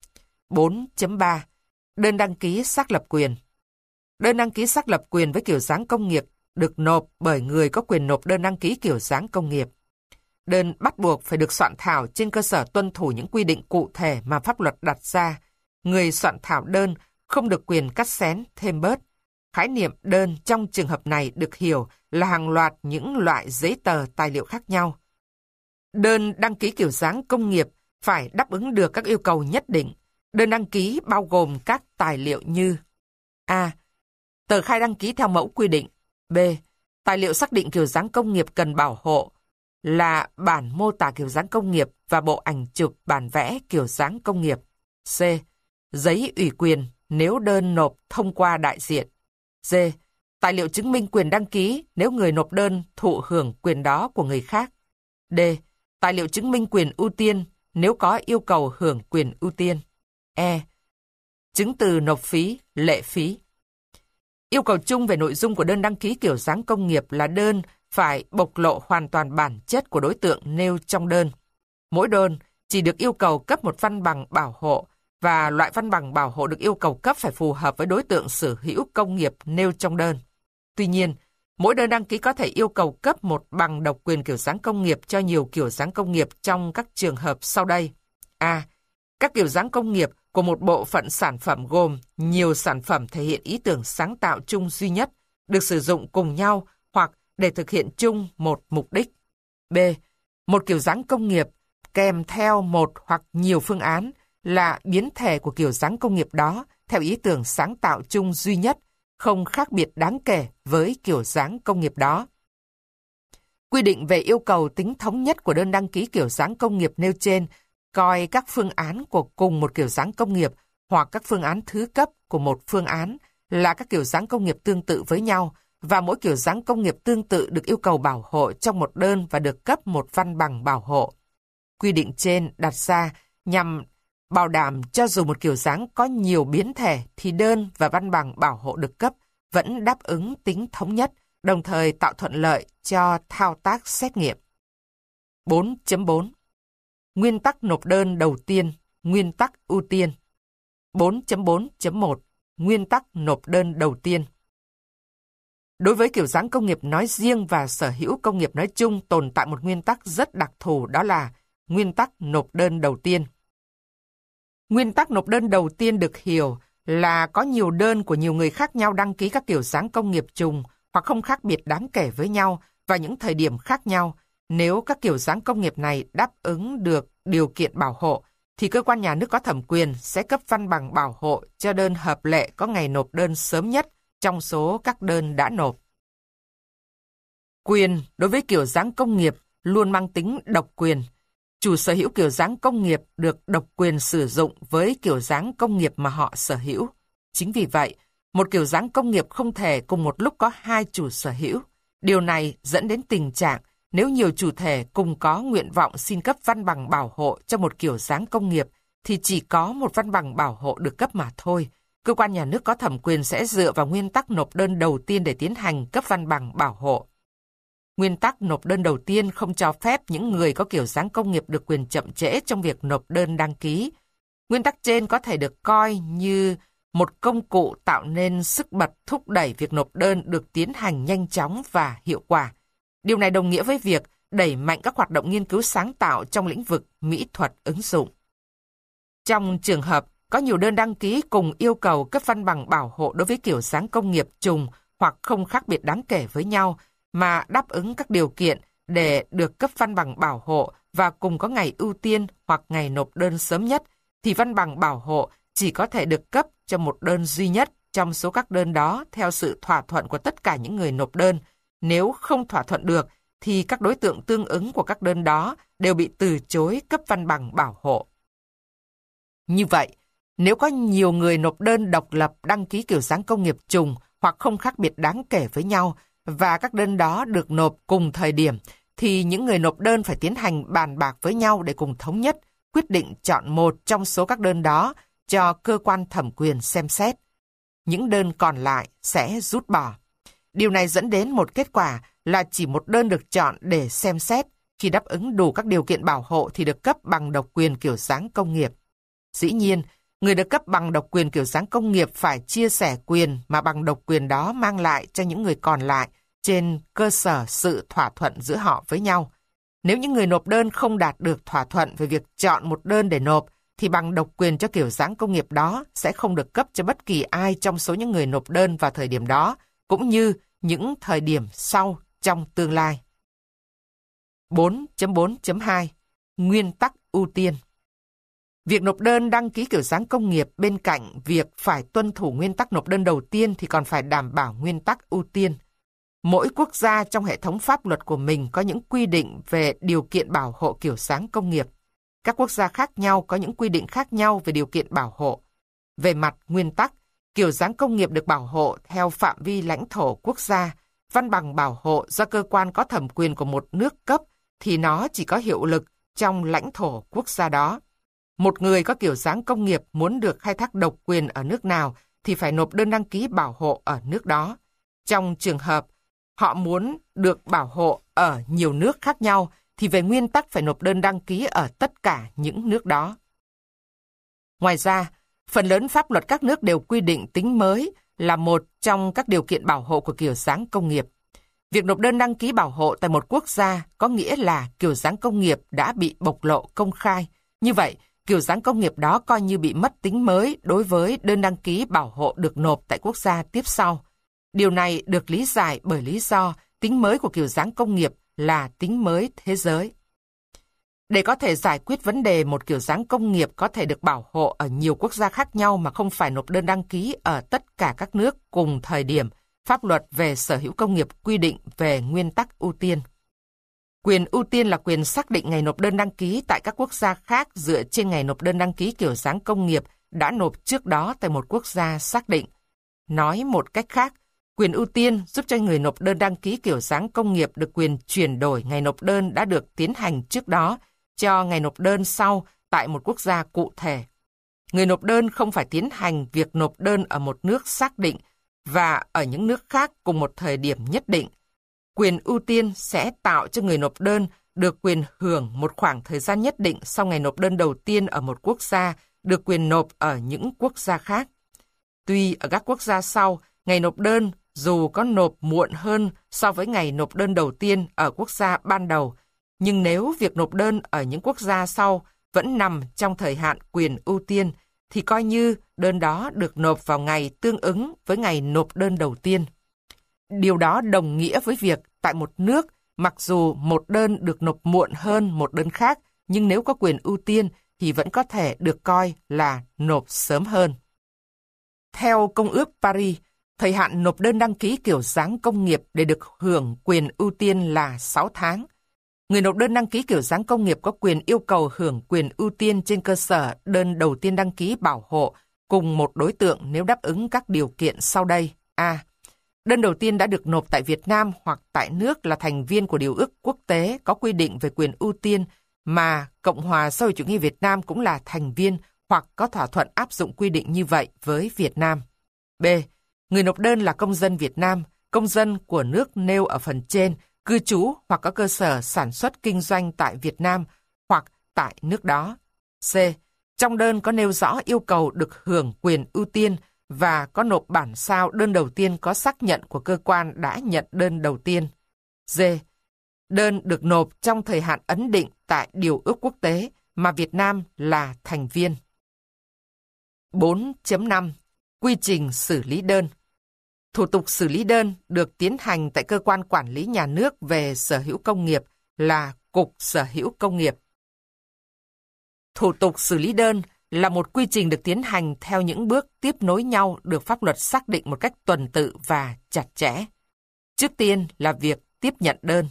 4.3. Đơn đăng ký xác lập quyền. Đơn đăng ký xác lập quyền với kiểu dáng công nghiệp được nộp bởi người có quyền nộp đơn đăng ký kiểu dáng công nghiệp. Đơn bắt buộc phải được soạn thảo trên cơ sở tuân thủ những quy định cụ thể mà pháp luật đặt ra. Người soạn thảo đơn không được quyền cắt xén, thêm bớt. Khái niệm đơn trong trường hợp này được hiểu là hàng loạt những loại giấy tờ tài liệu khác nhau. Đơn đăng ký kiểu dáng công nghiệp phải đáp ứng được các yêu cầu nhất định. Đơn đăng ký bao gồm các tài liệu như: A. Tờ khai đăng ký theo mẫu quy định. B. Tài liệu xác định kiểu dáng công nghiệp cần bảo hộ là bản mô tả kiểu dáng công nghiệp và bộ ảnh chụp bản vẽ kiểu dáng công nghiệp. C. Giấy ủy quyền nếu đơn nộp thông qua đại diện. D. Tài liệu chứng minh quyền đăng ký nếu người nộp đơn thụ hưởng quyền đó của người khác. D. Tài liệu chứng minh quyền ưu tiên nếu có yêu cầu hưởng quyền ưu tiên. E. chứng từ nộp phí, lệ phí. Yêu cầu chung về nội dung của đơn đăng ký kiểu dáng công nghiệp là đơn phải bộc lộ hoàn toàn bản chất của đối tượng nêu trong đơn. Mỗi đơn chỉ được yêu cầu cấp một văn bằng bảo hộ, và loại văn bằng bảo hộ được yêu cầu cấp phải phù hợp với đối tượng sở hữu công nghiệp nêu trong đơn. Tuy nhiên, mỗi đơn đăng ký có thể yêu cầu cấp một bằng độc quyền kiểu dáng công nghiệp cho nhiều kiểu dáng công nghiệp trong các trường hợp sau đây. A. Các kiểu dáng công nghiệp của một bộ phận sản phẩm gồm nhiều sản phẩm thể hiện ý tưởng sáng tạo chung duy nhất, được sử dụng cùng nhau hoặc để thực hiện chung một mục đích. B. Một kiểu dáng công nghiệp kèm theo một hoặc nhiều phương án là biến thể của kiểu dáng công nghiệp đó theo ý tưởng sáng tạo chung duy nhất, không khác biệt đáng kể với kiểu dáng công nghiệp đó. Quy định về yêu cầu tính thống nhất của đơn đăng ký kiểu dáng công nghiệp nêu trên coi các phương án của cùng một kiểu dáng công nghiệp hoặc các phương án thứ cấp của một phương án là các kiểu dáng công nghiệp tương tự với nhau, và mỗi kiểu dáng công nghiệp tương tự được yêu cầu bảo hộ trong một đơn và được cấp một văn bằng bảo hộ. Quy định trên đặt ra nhằm bảo đảm cho dù một kiểu dáng có nhiều biến thể thì đơn và văn bằng bảo hộ được cấp vẫn đáp ứng tính thống nhất, đồng thời tạo thuận lợi cho thao tác xét nghiệm. 4.4 Nguyên tắc nộp đơn đầu tiên, nguyên tắc ưu tiên. 4.4.1 Nguyên tắc nộp đơn đầu tiên. Đối với kiểu dáng công nghiệp nói riêng và sở hữu công nghiệp nói chung tồn tại một nguyên tắc rất đặc thù, đó là nguyên tắc nộp đơn đầu tiên. Nguyên tắc nộp đơn đầu tiên được hiểu là có nhiều đơn của nhiều người khác nhau đăng ký các kiểu dáng công nghiệp trùng hoặc không khác biệt đáng kể với nhau vào những thời điểm khác nhau. Nếu các kiểu dáng công nghiệp này đáp ứng được điều kiện bảo hộ, thì cơ quan nhà nước có thẩm quyền sẽ cấp văn bằng bảo hộ cho đơn hợp lệ có ngày nộp đơn sớm nhất trong số các đơn đã nộp. Quyền đối với kiểu dáng công nghiệp luôn mang tính độc quyền. Chủ sở hữu kiểu dáng công nghiệp được độc quyền sử dụng với kiểu dáng công nghiệp mà họ sở hữu. Chính vì vậy, một kiểu dáng công nghiệp không thể cùng một lúc có hai chủ sở hữu. Điều này dẫn đến tình trạng nếu nhiều chủ thể cùng có nguyện vọng xin cấp văn bằng bảo hộ cho một kiểu dáng công nghiệp, thì chỉ có một văn bằng bảo hộ được cấp mà thôi. Cơ quan nhà nước có thẩm quyền sẽ dựa vào nguyên tắc nộp đơn đầu tiên để tiến hành cấp văn bằng bảo hộ. Nguyên tắc nộp đơn đầu tiên không cho phép những người có kiểu dáng công nghiệp được quyền chậm trễ trong việc nộp đơn đăng ký. Nguyên tắc trên có thể được coi như một công cụ tạo nên sức bật thúc đẩy việc nộp đơn được tiến hành nhanh chóng và hiệu quả. Điều này đồng nghĩa với việc đẩy mạnh các hoạt động nghiên cứu sáng tạo trong lĩnh vực mỹ thuật ứng dụng. Trong trường hợp có nhiều đơn đăng ký cùng yêu cầu cấp văn bằng bảo hộ đối với kiểu dáng công nghiệp trùng hoặc không khác biệt đáng kể với nhau mà đáp ứng các điều kiện để được cấp văn bằng bảo hộ và cùng có ngày ưu tiên hoặc ngày nộp đơn sớm nhất, thì văn bằng bảo hộ chỉ có thể được cấp cho một đơn duy nhất trong số các đơn đó theo sự thỏa thuận của tất cả những người nộp đơn. Nếu không thỏa thuận được, thì các đối tượng tương ứng của các đơn đó đều bị từ chối cấp văn bằng bảo hộ. Như vậy, nếu có nhiều người nộp đơn độc lập đăng ký kiểu dáng công nghiệp trùng hoặc không khác biệt đáng kể với nhau, và các đơn đó được nộp cùng thời điểm, thì những người nộp đơn phải tiến hành bàn bạc với nhau để cùng thống nhất, quyết định chọn một trong số các đơn đó cho cơ quan thẩm quyền xem xét. Những đơn còn lại sẽ rút bỏ. Điều này dẫn đến một kết quả là chỉ một đơn được chọn để xem xét. Khi đáp ứng đủ các điều kiện bảo hộ thì được cấp bằng độc quyền kiểu dáng công nghiệp. Dĩ nhiên, người được cấp bằng độc quyền kiểu dáng công nghiệp phải chia sẻ quyền mà bằng độc quyền đó mang lại cho những người còn lại trên cơ sở sự thỏa thuận giữa họ với nhau. Nếu những người nộp đơn không đạt được thỏa thuận về việc chọn một đơn để nộp, thì bằng độc quyền cho kiểu dáng công nghiệp đó sẽ không được cấp cho bất kỳ ai trong số những người nộp đơn vào thời điểm đó, cũng như những thời điểm sau trong tương lai. 4.4.2 Nguyên tắc ưu tiên. Việc nộp đơn đăng ký kiểu dáng công nghiệp bên cạnh việc phải tuân thủ nguyên tắc nộp đơn đầu tiên thì còn phải đảm bảo nguyên tắc ưu tiên. Mỗi quốc gia trong hệ thống pháp luật của mình có những quy định về điều kiện bảo hộ kiểu dáng công nghiệp. Các quốc gia khác nhau có những quy định khác nhau về điều kiện bảo hộ. Về mặt nguyên tắc, kiểu dáng công nghiệp được bảo hộ theo phạm vi lãnh thổ quốc gia. Văn bằng bảo hộ do cơ quan có thẩm quyền của một nước cấp thì nó chỉ có hiệu lực trong lãnh thổ quốc gia đó. Một người có kiểu dáng công nghiệp muốn được khai thác độc quyền ở nước nào thì phải nộp đơn đăng ký bảo hộ ở nước đó. Trong trường hợp họ muốn được bảo hộ ở nhiều nước khác nhau thì về nguyên tắc phải nộp đơn đăng ký ở tất cả những nước đó. Ngoài ra, phần lớn pháp luật các nước đều quy định tính mới là một trong các điều kiện bảo hộ của kiểu dáng công nghiệp. Việc nộp đơn đăng ký bảo hộ tại một quốc gia có nghĩa là kiểu dáng công nghiệp đã bị bộc lộ công khai. Như vậy, kiểu dáng công nghiệp đó coi như bị mất tính mới đối với đơn đăng ký bảo hộ được nộp tại quốc gia tiếp sau. Điều này được lý giải bởi lý do tính mới của kiểu dáng công nghiệp là tính mới thế giới. Để có thể giải quyết vấn đề một kiểu dáng công nghiệp có thể được bảo hộ ở nhiều quốc gia khác nhau mà không phải nộp đơn đăng ký ở tất cả các nước cùng thời điểm, pháp luật về sở hữu công nghiệp quy định về nguyên tắc ưu tiên. Quyền ưu tiên là quyền xác định ngày nộp đơn đăng ký tại các quốc gia khác dựa trên ngày nộp đơn đăng ký kiểu dáng công nghiệp đã nộp trước đó tại một quốc gia xác định. Nói một cách khác, quyền ưu tiên giúp cho người nộp đơn đăng ký kiểu dáng công nghiệp được quyền chuyển đổi ngày nộp đơn đã được tiến hành trước đó cho ngày nộp đơn sau tại một quốc gia cụ thể. Người nộp đơn không phải tiến hành việc nộp đơn ở một nước xác định và ở những nước khác cùng một thời điểm nhất định. Quyền ưu tiên sẽ tạo cho người nộp đơn được quyền hưởng một khoảng thời gian nhất định sau ngày nộp đơn đầu tiên ở một quốc gia, được quyền nộp ở những quốc gia khác. Tuy ở các quốc gia sau, ngày nộp đơn dù có nộp muộn hơn so với ngày nộp đơn đầu tiên ở quốc gia ban đầu, nhưng nếu việc nộp đơn ở những quốc gia sau vẫn nằm trong thời hạn quyền ưu tiên, thì coi như đơn đó được nộp vào ngày tương ứng với ngày nộp đơn đầu tiên. Điều đó đồng nghĩa với việc tại một nước, mặc dù một đơn được nộp muộn hơn một đơn khác, nhưng nếu có quyền ưu tiên thì vẫn có thể được coi là nộp sớm hơn. Theo Công ước Paris, thời hạn nộp đơn đăng ký kiểu dáng công nghiệp để được hưởng quyền ưu tiên là 6 tháng. Người nộp đơn đăng ký kiểu dáng công nghiệp có quyền yêu cầu hưởng quyền ưu tiên trên cơ sở đơn đầu tiên đăng ký bảo hộ cùng một đối tượng nếu đáp ứng các điều kiện sau đây. A. Đơn đầu tiên đã được nộp tại Việt Nam hoặc tại nước là thành viên của điều ước quốc tế có quy định về quyền ưu tiên mà Cộng hòa xã hội chủ nghĩa Việt Nam cũng là thành viên hoặc có thỏa thuận áp dụng quy định như vậy với Việt Nam. B. Người nộp đơn là công dân Việt Nam, công dân của nước nêu ở phần trên, cư trú hoặc có cơ sở sản xuất kinh doanh tại Việt Nam hoặc tại nước đó. C. Trong đơn có nêu rõ yêu cầu được hưởng quyền ưu tiên và có nộp bản sao đơn đầu tiên có xác nhận của cơ quan đã nhận đơn đầu tiên. D. Đơn được nộp trong thời hạn ấn định tại điều ước quốc tế mà Việt Nam là thành viên. 4.5. Quy trình xử lý đơn. Thủ tục xử lý đơn được tiến hành tại cơ quan quản lý nhà nước về sở hữu công nghiệp là Cục Sở hữu Công nghiệp. Thủ tục xử lý đơn là một quy trình được tiến hành theo những bước tiếp nối nhau được pháp luật xác định một cách tuần tự và chặt chẽ. Trước tiên là việc tiếp nhận đơn.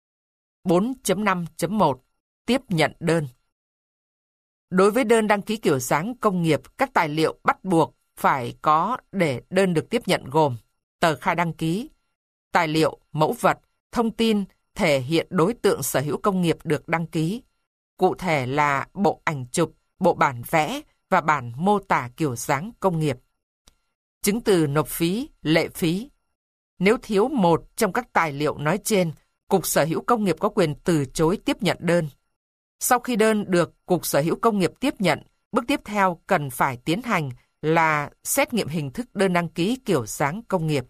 4.5.1 Tiếp nhận đơn. Đối với đơn đăng ký kiểu dáng công nghiệp, các tài liệu bắt buộc phải có để đơn được tiếp nhận gồm tờ khai đăng ký, tài liệu, mẫu vật, thông tin thể hiện đối tượng sở hữu công nghiệp được đăng ký, cụ thể là bộ ảnh chụp, bộ bản vẽ và bản mô tả kiểu dáng công nghiệp. Chứng từ nộp phí, lệ phí. Nếu thiếu một trong các tài liệu nói trên, Cục Sở hữu Công nghiệp có quyền từ chối tiếp nhận đơn. Sau khi đơn được Cục Sở hữu Công nghiệp tiếp nhận, bước tiếp theo cần phải tiến hành là xét nghiệm hình thức đơn đăng ký kiểu dáng công nghiệp.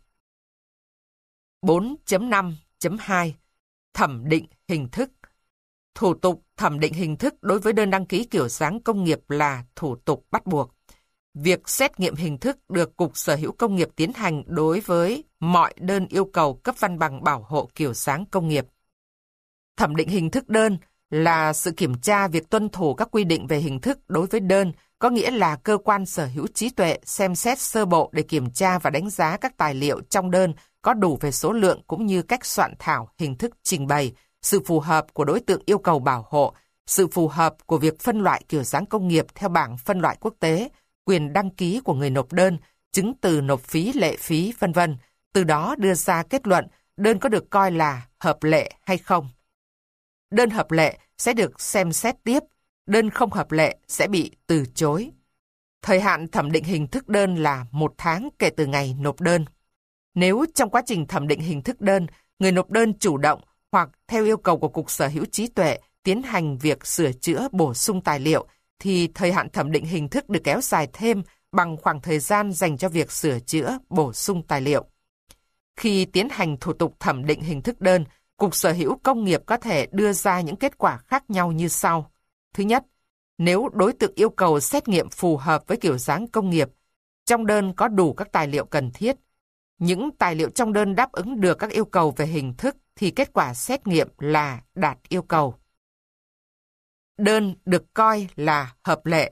4.5.2 Thẩm định hình thức. Thủ tục thẩm định hình thức đối với đơn đăng ký kiểu dáng công nghiệp là thủ tục bắt buộc. Việc xét nghiệm hình thức được Cục Sở hữu Công nghiệp tiến hành đối với mọi đơn yêu cầu cấp văn bằng bảo hộ kiểu dáng công nghiệp. Thẩm định hình thức đơn là sự kiểm tra việc tuân thủ các quy định về hình thức đối với đơn, có nghĩa là cơ quan sở hữu trí tuệ xem xét sơ bộ để kiểm tra và đánh giá các tài liệu trong đơn có đủ về số lượng cũng như cách soạn thảo hình thức trình bày, sự phù hợp của đối tượng yêu cầu bảo hộ, sự phù hợp của việc phân loại kiểu dáng công nghiệp theo bảng phân loại quốc tế, quyền đăng ký của người nộp đơn, chứng từ nộp phí, lệ phí, v.v. Từ đó đưa ra kết luận đơn có được coi là hợp lệ hay không. Đơn hợp lệ sẽ được xem xét tiếp. đơn không hợp lệ sẽ bị từ chối. Thời hạn thẩm định hình thức đơn là 1 tháng kể từ ngày nộp đơn. Nếu trong quá trình thẩm định hình thức đơn, người nộp đơn chủ động hoặc theo yêu cầu của Cục Sở hữu trí tuệ tiến hành việc sửa chữa bổ sung tài liệu, thì thời hạn thẩm định hình thức được kéo dài thêm bằng khoảng thời gian dành cho việc sửa chữa bổ sung tài liệu. Khi tiến hành thủ tục thẩm định hình thức đơn, Cục Sở hữu công nghiệp có thể đưa ra những kết quả khác nhau như sau. Thứ nhất, nếu đối tượng yêu cầu xét nghiệm phù hợp với kiểu dáng công nghiệp, trong đơn có đủ các tài liệu cần thiết, những tài liệu trong đơn đáp ứng được các yêu cầu về hình thức thì kết quả xét nghiệm là đạt yêu cầu. Đơn được coi là hợp lệ.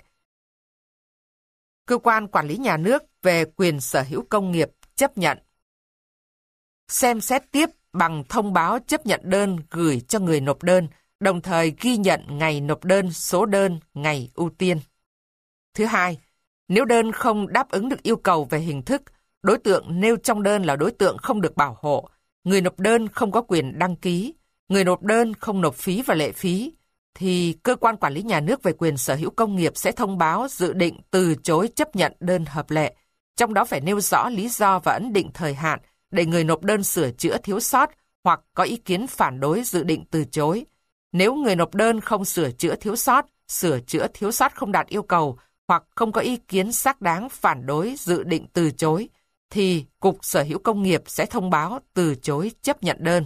Cơ quan quản lý nhà nước về quyền sở hữu công nghiệp chấp nhận. Xem xét tiếp bằng thông báo chấp nhận đơn gửi cho người nộp đơn, đồng thời ghi nhận ngày nộp đơn, số đơn, ngày ưu tiên. Thứ hai, nếu đơn không đáp ứng được yêu cầu về hình thức, đối tượng nêu trong đơn là đối tượng không được bảo hộ, người nộp đơn không có quyền đăng ký, người nộp đơn không nộp phí và lệ phí, thì cơ quan quản lý nhà nước về quyền sở hữu công nghiệp sẽ thông báo dự định từ chối chấp nhận đơn hợp lệ, trong đó phải nêu rõ lý do và ấn định thời hạn để người nộp đơn sửa chữa thiếu sót hoặc có ý kiến phản đối dự định từ chối. Nếu người nộp đơn không sửa chữa thiếu sót không đạt yêu cầu hoặc không có ý kiến xác đáng phản đối dự định từ chối, thì Cục Sở hữu công nghiệp sẽ thông báo từ chối chấp nhận đơn.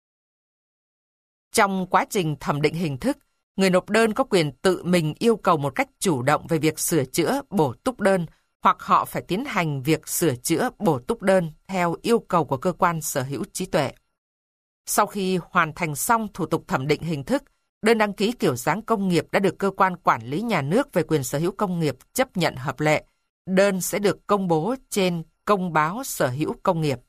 Trong quá trình thẩm định hình thức, người nộp đơn có quyền tự mình yêu cầu một cách chủ động về việc sửa chữa, bổ túc đơn, hoặc họ phải tiến hành việc sửa chữa, bổ túc đơn theo yêu cầu của cơ quan sở hữu trí tuệ. Sau khi hoàn thành xong thủ tục thẩm định hình thức, đơn đăng ký kiểu dáng công nghiệp đã được cơ quan quản lý nhà nước về quyền sở hữu công nghiệp chấp nhận hợp lệ. Đơn sẽ được công bố trên Công báo Sở hữu công nghiệp.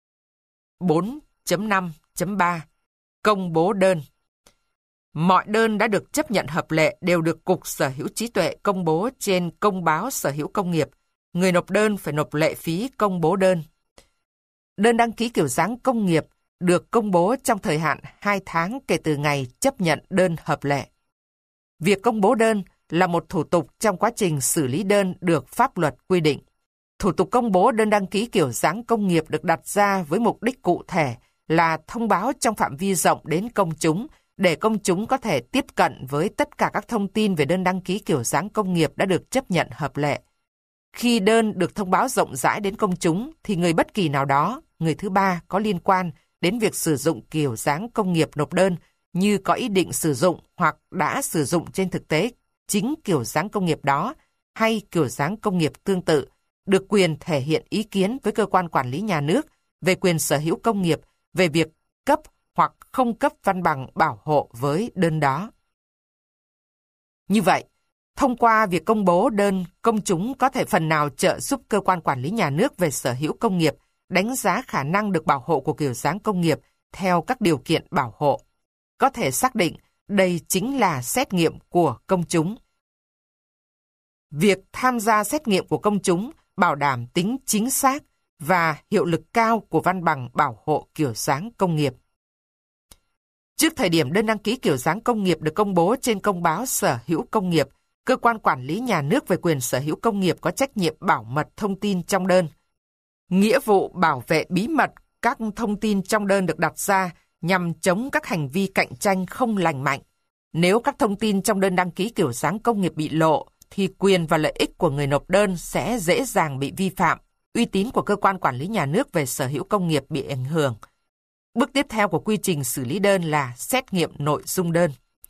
4.5.3 Công bố đơn. Mọi đơn đã được chấp nhận hợp lệ đều được Cục Sở hữu trí tuệ công bố trên Công báo Sở hữu công nghiệp. Người nộp đơn phải nộp lệ phí công bố đơn. Đơn đăng ký kiểu dáng công nghiệp được công bố trong thời hạn 2 tháng kể từ ngày chấp nhận đơn hợp lệ. Việc công bố đơn là một thủ tục trong quá trình xử lý đơn được pháp luật quy định. Thủ tục công bố đơn đăng ký kiểu dáng công nghiệp được đặt ra với mục đích cụ thể là thông báo trong phạm vi rộng đến công chúng, để công chúng có thể tiếp cận với tất cả các thông tin về đơn đăng ký kiểu dáng công nghiệp đã được chấp nhận hợp lệ. Khi đơn được thông báo rộng rãi đến công chúng, thì người bất kỳ nào đó, người thứ ba có liên quan đến việc sử dụng kiểu dáng công nghiệp nộp đơn, như có ý định sử dụng hoặc đã sử dụng trên thực tế chính kiểu dáng công nghiệp đó hay kiểu dáng công nghiệp tương tự, được quyền thể hiện ý kiến với cơ quan quản lý nhà nước về quyền sở hữu công nghiệp về việc cấp hoặc không cấp văn bằng bảo hộ với đơn đó. Như vậy, thông qua việc công bố đơn, công chúng có thể phần nào trợ giúp cơ quan quản lý nhà nước về sở hữu công nghiệp đánh giá khả năng được bảo hộ của kiểu dáng công nghiệp theo các điều kiện bảo hộ. Có thể xác định đây chính là xét nghiệm của công chúng. Việc tham gia xét nghiệm của công chúng bảo đảm tính chính xác và hiệu lực cao của văn bằng bảo hộ kiểu dáng công nghiệp. Trước thời điểm đơn đăng ký kiểu dáng công nghiệp được công bố trên Công báo Sở hữu công nghiệp, cơ quan quản lý nhà nước về quyền sở hữu công nghiệp có trách nhiệm bảo mật thông tin trong đơn. Nghĩa vụ bảo vệ bí mật các thông tin trong đơn được đặt ra nhằm chống các hành vi cạnh tranh không lành mạnh. Nếu các thông tin trong đơn đăng ký kiểu dáng công nghiệp bị lộ, thì quyền và lợi ích của người nộp đơn sẽ dễ dàng bị vi phạm, uy tín của cơ quan quản lý nhà nước về sở hữu công nghiệp bị ảnh hưởng. Bước tiếp theo của quy trình xử lý đơn là xét nghiệm nội dung đơn.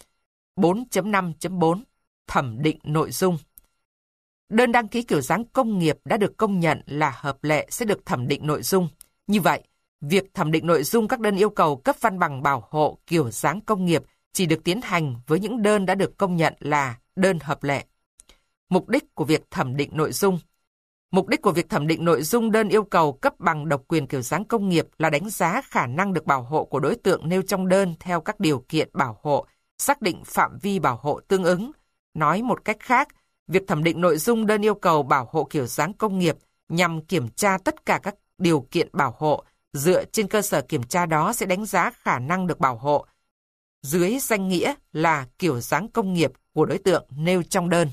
4.5.4 Thẩm định nội dung. Đơn đăng ký kiểu dáng công nghiệp đã được công nhận là hợp lệ sẽ được thẩm định nội dung. Như vậy, việc thẩm định nội dung các đơn yêu cầu cấp văn bằng bảo hộ kiểu dáng công nghiệp chỉ được tiến hành với những đơn đã được công nhận là đơn hợp lệ. Mục đích của việc thẩm định nội dung. Mục đích của việc thẩm định nội dung đơn yêu cầu cấp bằng độc quyền kiểu dáng công nghiệp là đánh giá khả năng được bảo hộ của đối tượng nêu trong đơn theo các điều kiện bảo hộ, xác định phạm vi bảo hộ tương ứng. Nói một cách khác, việc thẩm định nội dung đơn yêu cầu bảo hộ kiểu dáng công nghiệp nhằm kiểm tra tất cả các điều kiện bảo hộ, dựa trên cơ sở kiểm tra đó sẽ đánh giá khả năng được bảo hộ dưới danh nghĩa là kiểu dáng công nghiệp của đối tượng nêu trong đơn.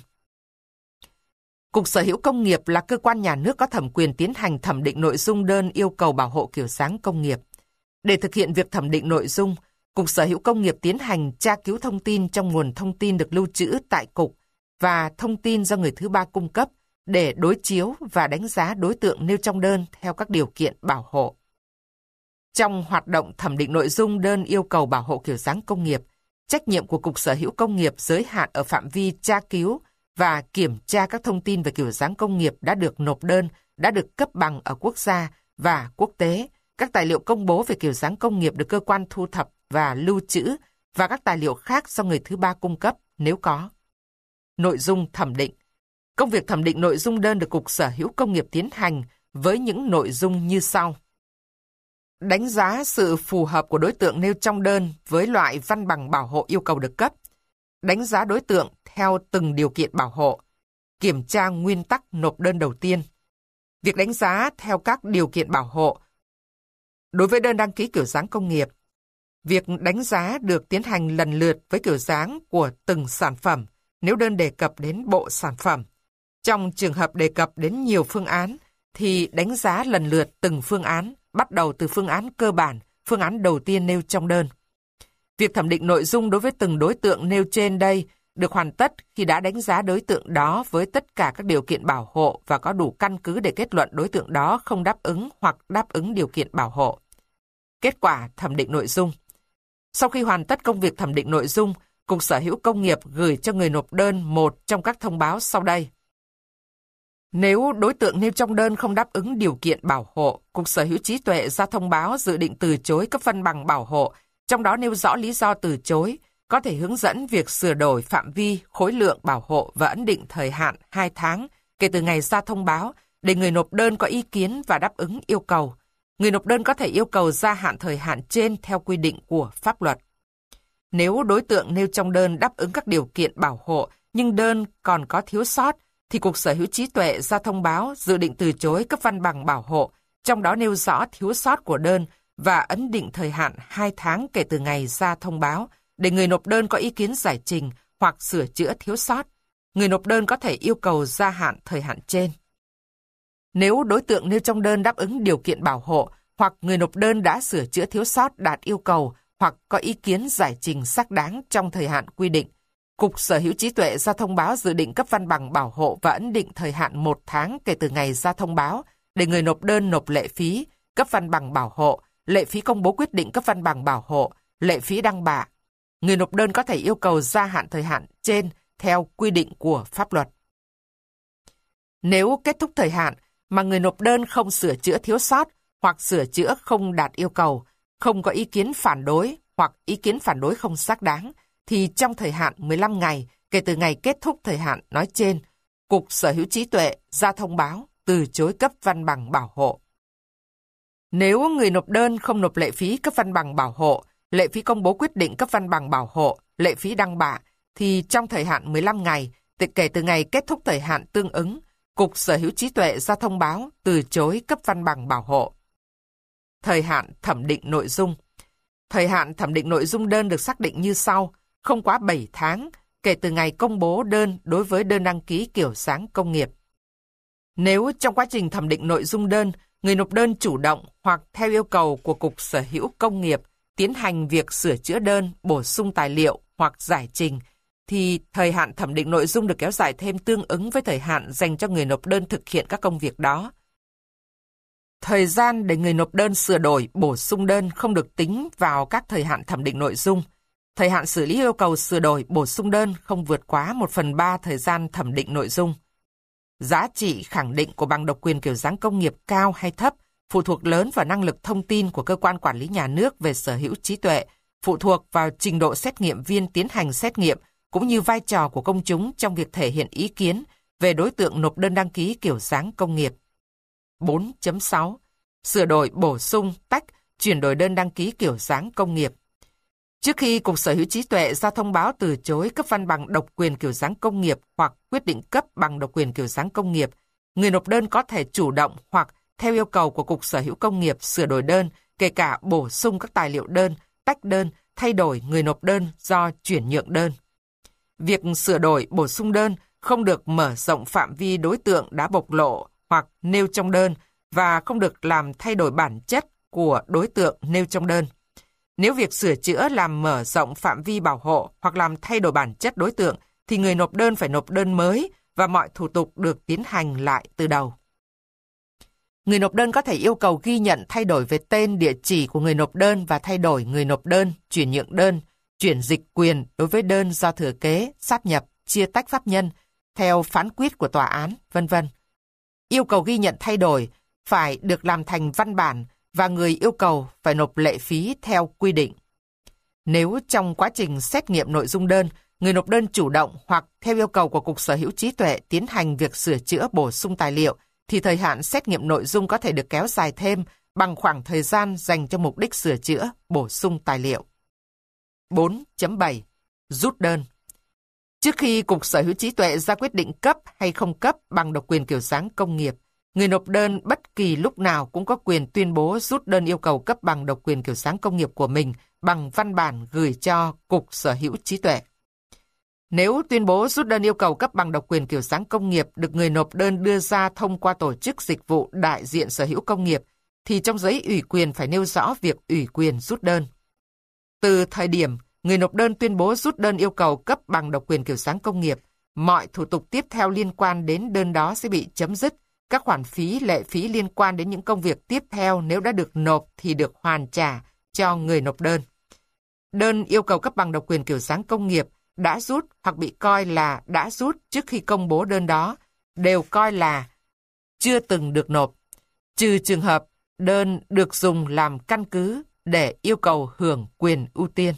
Cục Sở hữu công nghiệp là cơ quan nhà nước có thẩm quyền tiến hành thẩm định nội dung đơn yêu cầu bảo hộ kiểu dáng công nghiệp. Để thực hiện việc thẩm định nội dung, Cục Sở hữu công nghiệp tiến hành tra cứu thông tin trong nguồn thông tin được lưu trữ tại Cục và thông tin do người thứ ba cung cấp để đối chiếu và đánh giá đối tượng nêu trong đơn theo các điều kiện bảo hộ. Trong hoạt động thẩm định nội dung đơn yêu cầu bảo hộ kiểu dáng công nghiệp, trách nhiệm của Cục Sở hữu công nghiệp giới hạn ở phạm vi tra cứu và kiểm tra các thông tin về kiểu dáng công nghiệp đã được nộp đơn, đã được cấp bằng ở quốc gia và quốc tế, các tài liệu công bố về kiểu dáng công nghiệp được cơ quan thu thập và lưu trữ và các tài liệu khác do người thứ ba cung cấp nếu có. Nội dung thẩm định. Công việc thẩm định nội dung đơn được Cục Sở hữu công nghiệp tiến hành với những nội dung như sau. Đánh giá sự phù hợp của đối tượng nêu trong đơn với loại văn bằng bảo hộ yêu cầu được cấp. Đánh giá đối tượng theo từng điều kiện bảo hộ. Kiểm tra nguyên tắc nộp đơn đầu tiên. Việc đánh giá theo các điều kiện bảo hộ. Đối với đơn đăng ký kiểu dáng công nghiệp, việc đánh giá được tiến hành lần lượt với kiểu dáng của từng sản phẩm nếu đơn đề cập đến bộ sản phẩm. Trong trường hợp đề cập đến nhiều phương án thì đánh giá lần lượt từng phương án, bắt đầu từ phương án cơ bản, phương án đầu tiên nêu trong đơn. Việc thẩm định nội dung đối với từng đối tượng nêu trên đây được hoàn tất khi đã đánh giá đối tượng đó với tất cả các điều kiện bảo hộ và có đủ căn cứ để kết luận đối tượng đó không đáp ứng hoặc đáp ứng điều kiện bảo hộ. Kết quả thẩm định nội dung. Sau khi hoàn tất công việc thẩm định nội dung, Cục Sở hữu công nghiệp gửi cho người nộp đơn một trong các thông báo sau đây. Nếu đối tượng nêu trong đơn không đáp ứng điều kiện bảo hộ, Cục Sở hữu trí tuệ ra thông báo dự định từ chối cấp văn bằng bảo hộ, trong đó nêu rõ lý do từ chối, có thể hướng dẫn việc sửa đổi phạm vi, khối lượng bảo hộ và ấn định thời hạn 2 tháng kể từ ngày ra thông báo để người nộp đơn có ý kiến và đáp ứng yêu cầu. Người nộp đơn có thể yêu cầu gia hạn thời hạn trên theo quy định của pháp luật. Nếu đối tượng nêu trong đơn đáp ứng các điều kiện bảo hộ nhưng đơn còn có thiếu sót, thì Cục Sở hữu trí tuệ ra thông báo dự định từ chối cấp văn bằng bảo hộ, trong đó nêu rõ thiếu sót của đơn và ấn định thời hạn 2 tháng kể từ ngày ra thông báo để người nộp đơn có ý kiến giải trình hoặc sửa chữa thiếu sót. Người nộp đơn có thể yêu cầu gia hạn thời hạn trên. Nếu đối tượng nêu trong đơn đáp ứng điều kiện bảo hộ hoặc người nộp đơn đã sửa chữa thiếu sót đạt yêu cầu hoặc có ý kiến giải trình xác đáng trong thời hạn quy định, Cục Sở hữu trí tuệ ra thông báo dự định cấp văn bằng bảo hộ và ấn định thời hạn 1 tháng kể từ ngày ra thông báo để người nộp đơn nộp lệ phí, cấp văn bằng bảo hộ, lệ phí công bố quyết định cấp văn bằng bảo hộ, lệ phí đăng bạ. Người nộp đơn có thể yêu cầu gia hạn thời hạn trên theo quy định của pháp luật. Nếu kết thúc thời hạn mà người nộp đơn không sửa chữa thiếu sót hoặc sửa chữa không đạt yêu cầu, không có ý kiến phản đối hoặc ý kiến phản đối không xác đáng, thì trong thời hạn 15 ngày kể từ ngày kết thúc thời hạn nói trên, Cục Sở hữu trí tuệ ra thông báo từ chối cấp văn bằng bảo hộ. Nếu người nộp đơn không nộp lệ phí cấp văn bằng bảo hộ, lệ phí công bố quyết định cấp văn bằng bảo hộ, lệ phí đăng bạ, thì trong thời hạn 15 ngày kể từ ngày kết thúc thời hạn tương ứng, Cục Sở hữu trí tuệ ra thông báo từ chối cấp văn bằng bảo hộ. Thời hạn thẩm định nội dung. Thời hạn thẩm định nội dung đơn được xác định như sau, không quá 7 tháng kể từ ngày công bố đơn đối với đơn đăng ký kiểu dáng công nghiệp. Nếu trong quá trình thẩm định nội dung đơn, người nộp đơn chủ động hoặc theo yêu cầu của Cục Sở hữu công nghiệp tiến hành việc sửa chữa đơn, bổ sung tài liệu hoặc giải trình, thì thời hạn thẩm định nội dung được kéo dài thêm tương ứng với thời hạn dành cho người nộp đơn thực hiện các công việc đó. Thời gian để người nộp đơn sửa đổi, bổ sung đơn không được tính vào các thời hạn thẩm định nội dung. Thời hạn xử lý yêu cầu sửa đổi, bổ sung đơn không vượt quá 1/3 thời gian thẩm định nội dung. Giá trị khẳng định của bằng độc quyền kiểu dáng công nghiệp cao hay thấp phụ thuộc lớn vào năng lực thông tin của cơ quan quản lý nhà nước về sở hữu trí tuệ, phụ thuộc vào trình độ xét nghiệm viên tiến hành xét nghiệm, cũng như vai trò của công chúng trong việc thể hiện ý kiến về đối tượng nộp đơn đăng ký kiểu dáng công nghiệp. 4.6. Sửa đổi, bổ sung, tách, chuyển đổi đơn đăng ký kiểu dáng công nghiệp. Trước khi Cục Sở hữu trí tuệ ra thông báo từ chối cấp văn bằng độc quyền kiểu dáng công nghiệp hoặc quyết định cấp bằng độc quyền kiểu dáng công nghiệp, người nộp đơn có thể chủ động hoặc theo yêu cầu của Cục Sở hữu công nghiệp sửa đổi đơn, kể cả bổ sung các tài liệu đơn, tách đơn, thay đổi người nộp đơn do chuyển nhượng đơn. việc sửa đổi, bổ sung đơn không được mở rộng phạm vi đối tượng đã bộc lộ hoặc nêu trong đơn và không được làm thay đổi bản chất của đối tượng nêu trong đơn. Nếu việc sửa chữa làm mở rộng phạm vi bảo hộ hoặc làm thay đổi bản chất đối tượng, thì người nộp đơn phải nộp đơn mới và mọi thủ tục được tiến hành lại từ đầu. Người nộp đơn có thể yêu cầu ghi nhận thay đổi về tên, địa chỉ của người nộp đơn và thay đổi người nộp đơn, chuyển nhượng đơn, chuyển dịch quyền đối với đơn do thừa kế, sáp nhập, chia tách pháp nhân, theo phán quyết của tòa án, v.v. Yêu cầu ghi nhận thay đổi phải được làm thành văn bản và người yêu cầu phải nộp lệ phí theo quy định. Nếu trong quá trình xét nghiệm nội dung đơn, người nộp đơn chủ động hoặc theo yêu cầu của Cục Sở hữu trí tuệ tiến hành việc sửa chữa bổ sung tài liệu, thì thời hạn xét nghiệm nội dung có thể được kéo dài thêm bằng khoảng thời gian dành cho mục đích sửa chữa, bổ sung tài liệu. 4.7. Rút đơn. Trước khi Cục Sở hữu trí tuệ ra quyết định cấp hay không cấp bằng độc quyền kiểu dáng công nghiệp, người nộp đơn bất kỳ lúc nào cũng có quyền tuyên bố rút đơn yêu cầu cấp bằng độc quyền kiểu dáng công nghiệp của mình bằng văn bản gửi cho Cục Sở hữu trí tuệ. Nếu tuyên bố rút đơn yêu cầu cấp bằng độc quyền kiểu dáng công nghiệp được người nộp đơn đưa ra thông qua tổ chức dịch vụ đại diện sở hữu công nghiệp, thì trong giấy ủy quyền phải nêu rõ việc ủy quyền rút đơn. Từ thời điểm người nộp đơn tuyên bố rút đơn yêu cầu cấp bằng độc quyền kiểu dáng công nghiệp, mọi thủ tục tiếp theo liên quan đến đơn đó sẽ bị chấm dứt. Các khoản phí, lệ phí liên quan đến những công việc tiếp theo nếu đã được nộp thì được hoàn trả cho người nộp đơn. Đơn yêu cầu cấp bằng độc quyền kiểu dáng công nghiệp đã rút hoặc bị coi là đã rút trước khi công bố đơn đó đều coi là chưa từng được nộp, trừ trường hợp đơn được dùng làm căn cứ để yêu cầu hưởng quyền ưu tiên.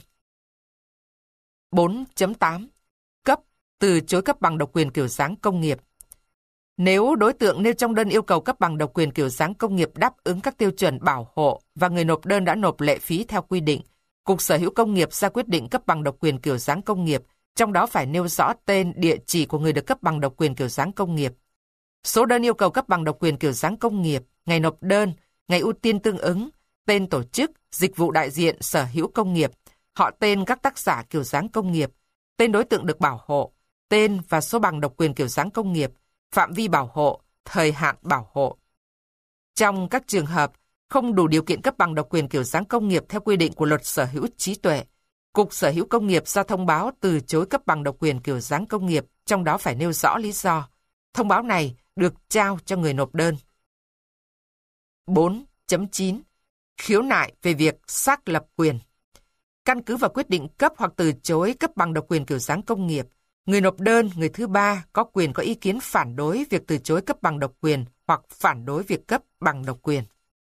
4.8. Cấp, từ chối cấp bằng độc quyền kiểu dáng công nghiệp. Nếu đối tượng nêu trong đơn yêu cầu cấp bằng độc quyền kiểu dáng công nghiệp đáp ứng các tiêu chuẩn bảo hộ và người nộp đơn đã nộp lệ phí theo quy định, Cục Sở hữu công nghiệp ra quyết định cấp bằng độc quyền kiểu dáng công nghiệp, trong đó phải nêu rõ tên, địa chỉ của người được cấp bằng độc quyền kiểu dáng công nghiệp, số đơn yêu cầu cấp bằng độc quyền kiểu dáng công nghiệp, ngày nộp đơn, ngày ưu tiên tương ứng, tên tổ chức, dịch vụ đại diện sở hữu công nghiệp, họ tên các tác giả kiểu dáng công nghiệp, tên đối tượng được bảo hộ, tên và số bằng độc quyền kiểu dáng công nghiệp, phạm vi bảo hộ, thời hạn bảo hộ. Trong các trường hợp không đủ điều kiện cấp bằng độc quyền kiểu dáng công nghiệp theo quy định của Luật Sở hữu trí tuệ, Cục Sở hữu công nghiệp ra thông báo từ chối cấp bằng độc quyền kiểu dáng công nghiệp, trong đó phải nêu rõ lý do. Thông báo này được trao cho người nộp đơn. 4.9. Khiếu nại về việc xác lập quyền. Căn cứ vào quyết định cấp hoặc từ chối cấp bằng độc quyền kiểu dáng công nghiệp, người nộp đơn, người thứ ba có quyền có ý kiến phản đối việc từ chối cấp bằng độc quyền hoặc phản đối việc cấp bằng độc quyền.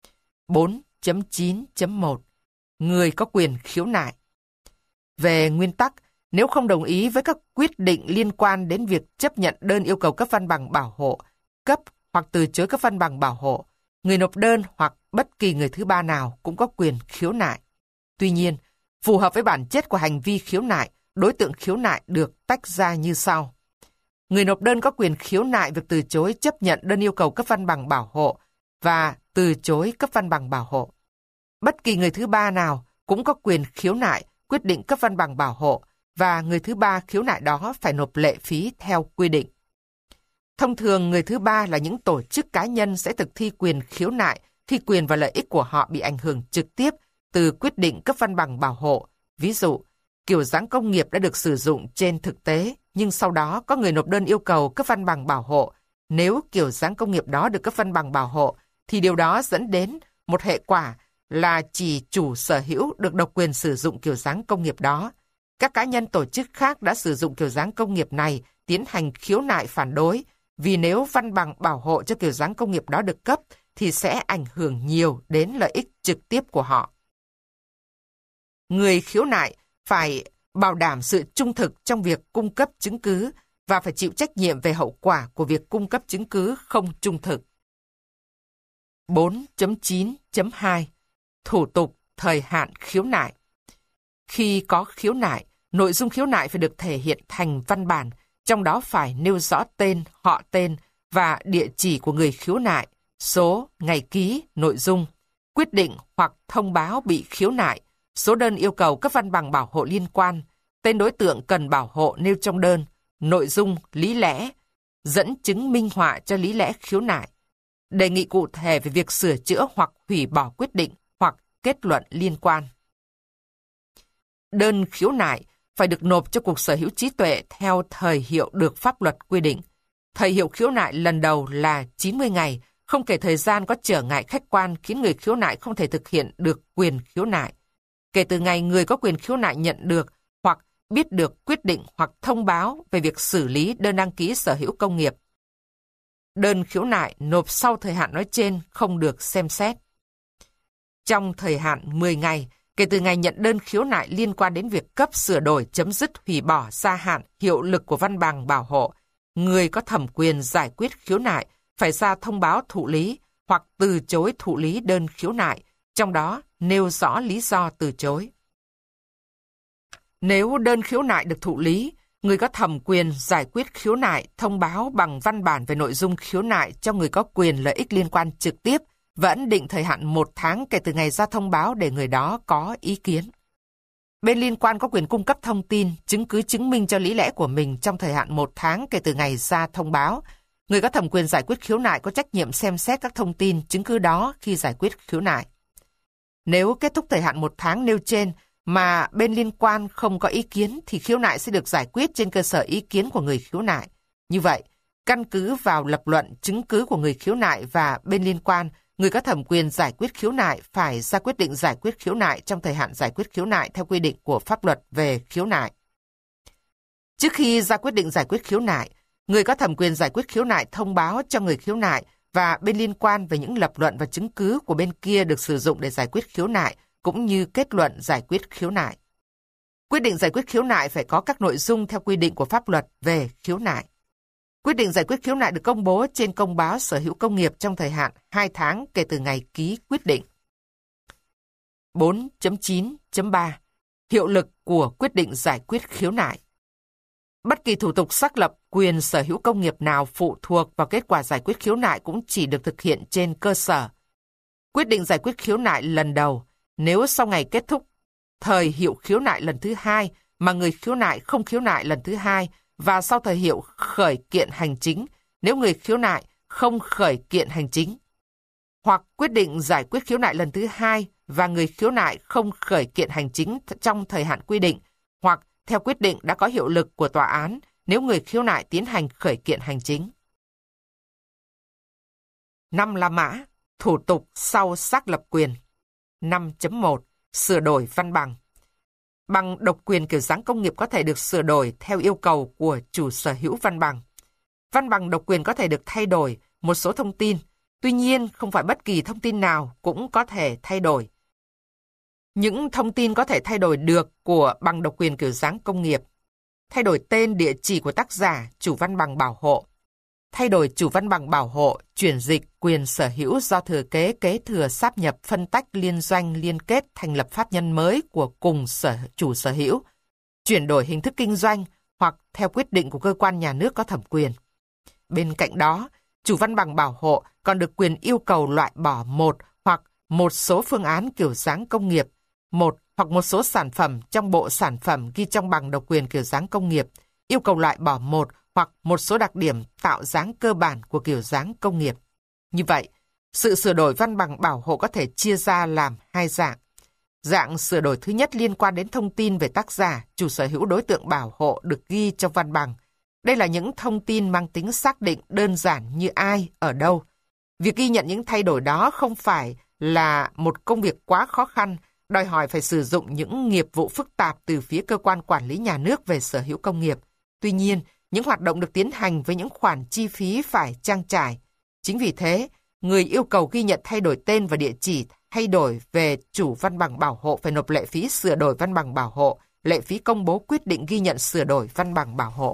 4.9.1. Người có quyền khiếu nại. Về nguyên tắc, nếu không đồng ý với các quyết định liên quan đến việc chấp nhận đơn yêu cầu cấp văn bằng bảo hộ, cấp hoặc từ chối cấp văn bằng bảo hộ, người nộp đơn hoặc bất kỳ người thứ ba nào cũng có quyền khiếu nại. Tuy nhiên, phù hợp với bản chất của hành vi khiếu nại, đối tượng khiếu nại được tách ra như sau. Người nộp đơn có quyền khiếu nại việc từ chối chấp nhận đơn yêu cầu cấp văn bằng bảo hộ và từ chối cấp văn bằng bảo hộ. Bất kỳ người thứ ba nào cũng có quyền khiếu nại quyết định cấp văn bằng bảo hộ và người thứ ba khiếu nại đó phải nộp lệ phí theo quy định. Thông thường người thứ ba là những tổ chức cá nhân sẽ thực thi quyền khiếu nại khi quyền và lợi ích của họ bị ảnh hưởng trực tiếp từ quyết định cấp văn bằng bảo hộ. Ví dụ, kiểu dáng công nghiệp đã được sử dụng trên thực tế, nhưng sau đó có người nộp đơn yêu cầu cấp văn bằng bảo hộ. Nếu kiểu dáng công nghiệp đó được cấp văn bằng bảo hộ, thì điều đó dẫn đến một hệ quả là chỉ chủ sở hữu được độc quyền sử dụng kiểu dáng công nghiệp đó. Các cá nhân tổ chức khác đã sử dụng kiểu dáng công nghiệp này tiến hành khiếu nại phản đối, vì nếu văn bằng bảo hộ cho kiểu dáng công nghiệp đó được cấp, thì sẽ ảnh hưởng nhiều đến lợi ích trực tiếp của họ. Người khiếu nại phải bảo đảm sự trung thực trong việc cung cấp chứng cứ và phải chịu trách nhiệm về hậu quả của việc cung cấp chứng cứ không trung thực. 4.9.2. Thủ tục thời hạn khiếu nại. Khi có khiếu nại, nội dung khiếu nại phải được thể hiện thành văn bản, trong đó phải nêu rõ tên, họ tên và địa chỉ của người khiếu nại, số, ngày ký, nội dung, quyết định hoặc thông báo bị khiếu nại, số đơn yêu cầu cấp văn bằng bảo hộ liên quan, tên đối tượng cần bảo hộ nêu trong đơn, nội dung, lý lẽ, dẫn chứng minh họa cho lý lẽ khiếu nại, đề nghị cụ thể về việc sửa chữa hoặc hủy bỏ quyết định hoặc kết luận liên quan. Đơn khiếu nại phải được nộp cho Cục Sở hữu trí tuệ theo thời hiệu được pháp luật quy định. Thời hiệu khiếu nại lần đầu là 90 ngày, không kể thời gian có trở ngại khách quan khiến người khiếu nại không thể thực hiện được quyền khiếu nại. Kể từ ngày người có quyền khiếu nại nhận được hoặc biết được quyết định hoặc thông báo về việc xử lý đơn đăng ký sở hữu công nghiệp. Đơn khiếu nại nộp sau thời hạn nói trên không được xem xét. Trong thời hạn 10 ngày, kể từ ngày nhận đơn khiếu nại liên quan đến việc cấp sửa đổi, chấm dứt, hủy bỏ, gia hạn, hiệu lực của văn bằng bảo hộ, người có thẩm quyền giải quyết khiếu nại phải ra thông báo thụ lý hoặc từ chối thụ lý đơn khiếu nại, trong đó nêu rõ lý do từ chối. Nếu đơn khiếu nại được thụ lý, người có thẩm quyền giải quyết khiếu nại thông báo bằng văn bản về nội dung khiếu nại cho người có quyền lợi ích liên quan trực tiếp và ấn định thời hạn 1 tháng kể từ ngày ra thông báo để người đó có ý kiến. Bên liên quan có quyền cung cấp thông tin, chứng cứ chứng minh cho lý lẽ của mình trong thời hạn 1 tháng kể từ ngày ra thông báo. Người có thẩm quyền giải quyết khiếu nại có trách nhiệm xem xét các thông tin, chứng cứ đó khi giải quyết khiếu nại. Nếu kết thúc thời hạn 1 tháng nêu trên mà bên liên quan không có ý kiến thì khiếu nại sẽ được giải quyết trên cơ sở ý kiến của người khiếu nại. Như vậy, căn cứ vào lập luận, chứng cứ của người khiếu nại và bên liên quan, người có thẩm quyền giải quyết khiếu nại phải ra quyết định giải quyết khiếu nại trong thời hạn giải quyết khiếu nại theo quy định của pháp luật về khiếu nại. Trước khi ra quyết định giải quyết khiếu nại, người có thẩm quyền giải quyết khiếu nại thông báo cho người khiếu nại và bên liên quan về những lập luận và chứng cứ của bên kia được sử dụng để giải quyết khiếu nại, cũng như kết luận giải quyết khiếu nại. Quyết định giải quyết khiếu nại phải có các nội dung theo quy định của pháp luật về khiếu nại. Quyết định giải quyết khiếu nại được công bố trên công báo sở hữu công nghiệp trong thời hạn 2 tháng kể từ ngày ký quyết định. 4.9.3 Hiệu lực của quyết định giải quyết khiếu nại. Bất kỳ thủ tục xác lập quyền sở hữu công nghiệp nào phụ thuộc vào kết quả giải quyết khiếu nại cũng chỉ được thực hiện trên cơ sở quyết định giải quyết khiếu nại lần đầu. Nếu sau ngày kết thúc thời hiệu khiếu nại lần thứ 2 mà người khiếu nại không khiếu nại lần thứ 2 và sau thời hiệu khởi kiện hành chính, nếu người khiếu nại không khởi kiện hành chính, hoặc quyết định giải quyết khiếu nại lần thứ 2 và người khiếu nại không khởi kiện hành chính trong thời hạn quy định, hoặc theo quyết định đã có hiệu lực của tòa án nếu người khiếu nại tiến hành khởi kiện hành chính. 5 La Mã, thủ tục sau xác lập quyền. 5.1 Sửa đổi văn bằng. Bằng độc quyền kiểu dáng công nghiệp có thể được sửa đổi theo yêu cầu của chủ sở hữu văn bằng. Văn bằng độc quyền có thể được thay đổi một số thông tin, tuy nhiên không phải bất kỳ thông tin nào cũng có thể thay đổi. Những thông tin có thể thay đổi được của bằng độc quyền kiểu dáng công nghiệp: thay đổi tên, địa chỉ của tác giả, chủ văn bằng bảo hộ; thay đổi chủ văn bằng bảo hộ, chuyển dịch quyền sở hữu do thừa kế, kế thừa, sáp nhập, phân tách, liên doanh, liên kết, thành lập pháp nhân mới của cùng chủ sở hữu; chuyển đổi hình thức kinh doanh hoặc theo quyết định của cơ quan nhà nước có thẩm quyền. Bên cạnh đó, chủ văn bằng bảo hộ còn được quyền yêu cầu loại bỏ một hoặc một số phương án kiểu dáng công nghiệp, một hoặc một số sản phẩm trong bộ sản phẩm ghi trong bằng độc quyền kiểu dáng công nghiệp, yêu cầu loại bỏ một hoặc một số đặc điểm tạo dáng cơ bản của kiểu dáng công nghiệp. Như vậy, sự sửa đổi văn bằng bảo hộ có thể chia ra làm 2 dạng. Dạng sửa đổi thứ nhất liên quan đến thông tin về tác giả, chủ sở hữu đối tượng bảo hộ được ghi trong văn bằng. Đây là những thông tin mang tính xác định đơn giản như ai, ở đâu. Việc ghi nhận những thay đổi đó không phải là một công việc quá khó khăn, đòi hỏi phải sử dụng những nghiệp vụ phức tạp từ phía cơ quan quản lý nhà nước về sở hữu công nghiệp. Tuy nhiên, những hoạt động được tiến hành với những khoản chi phí phải trang trải. Chính vì thế, người yêu cầu ghi nhận thay đổi tên và địa chỉ thay đổi về chủ văn bằng bảo hộ phải nộp lệ phí sửa đổi văn bằng bảo hộ, lệ phí công bố quyết định ghi nhận sửa đổi văn bằng bảo hộ.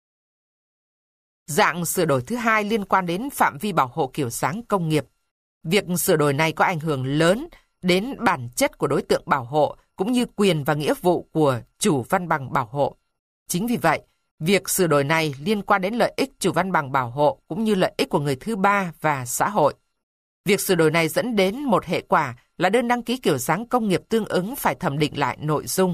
Dạng sửa đổi thứ hai liên quan đến phạm vi bảo hộ kiểu dáng công nghiệp. Việc sửa đổi này có ảnh hưởng lớn đến bản chất của đối tượng bảo hộ cũng như quyền và nghĩa vụ của chủ văn bằng bảo hộ. Chính vì vậy, việc sửa đổi này liên quan đến lợi ích chủ văn bằng bảo hộ cũng như lợi ích của người thứ ba và xã hội. Việc sửa đổi này dẫn đến một hệ quả là đơn đăng ký kiểu dáng công nghiệp tương ứng phải thẩm định lại nội dung.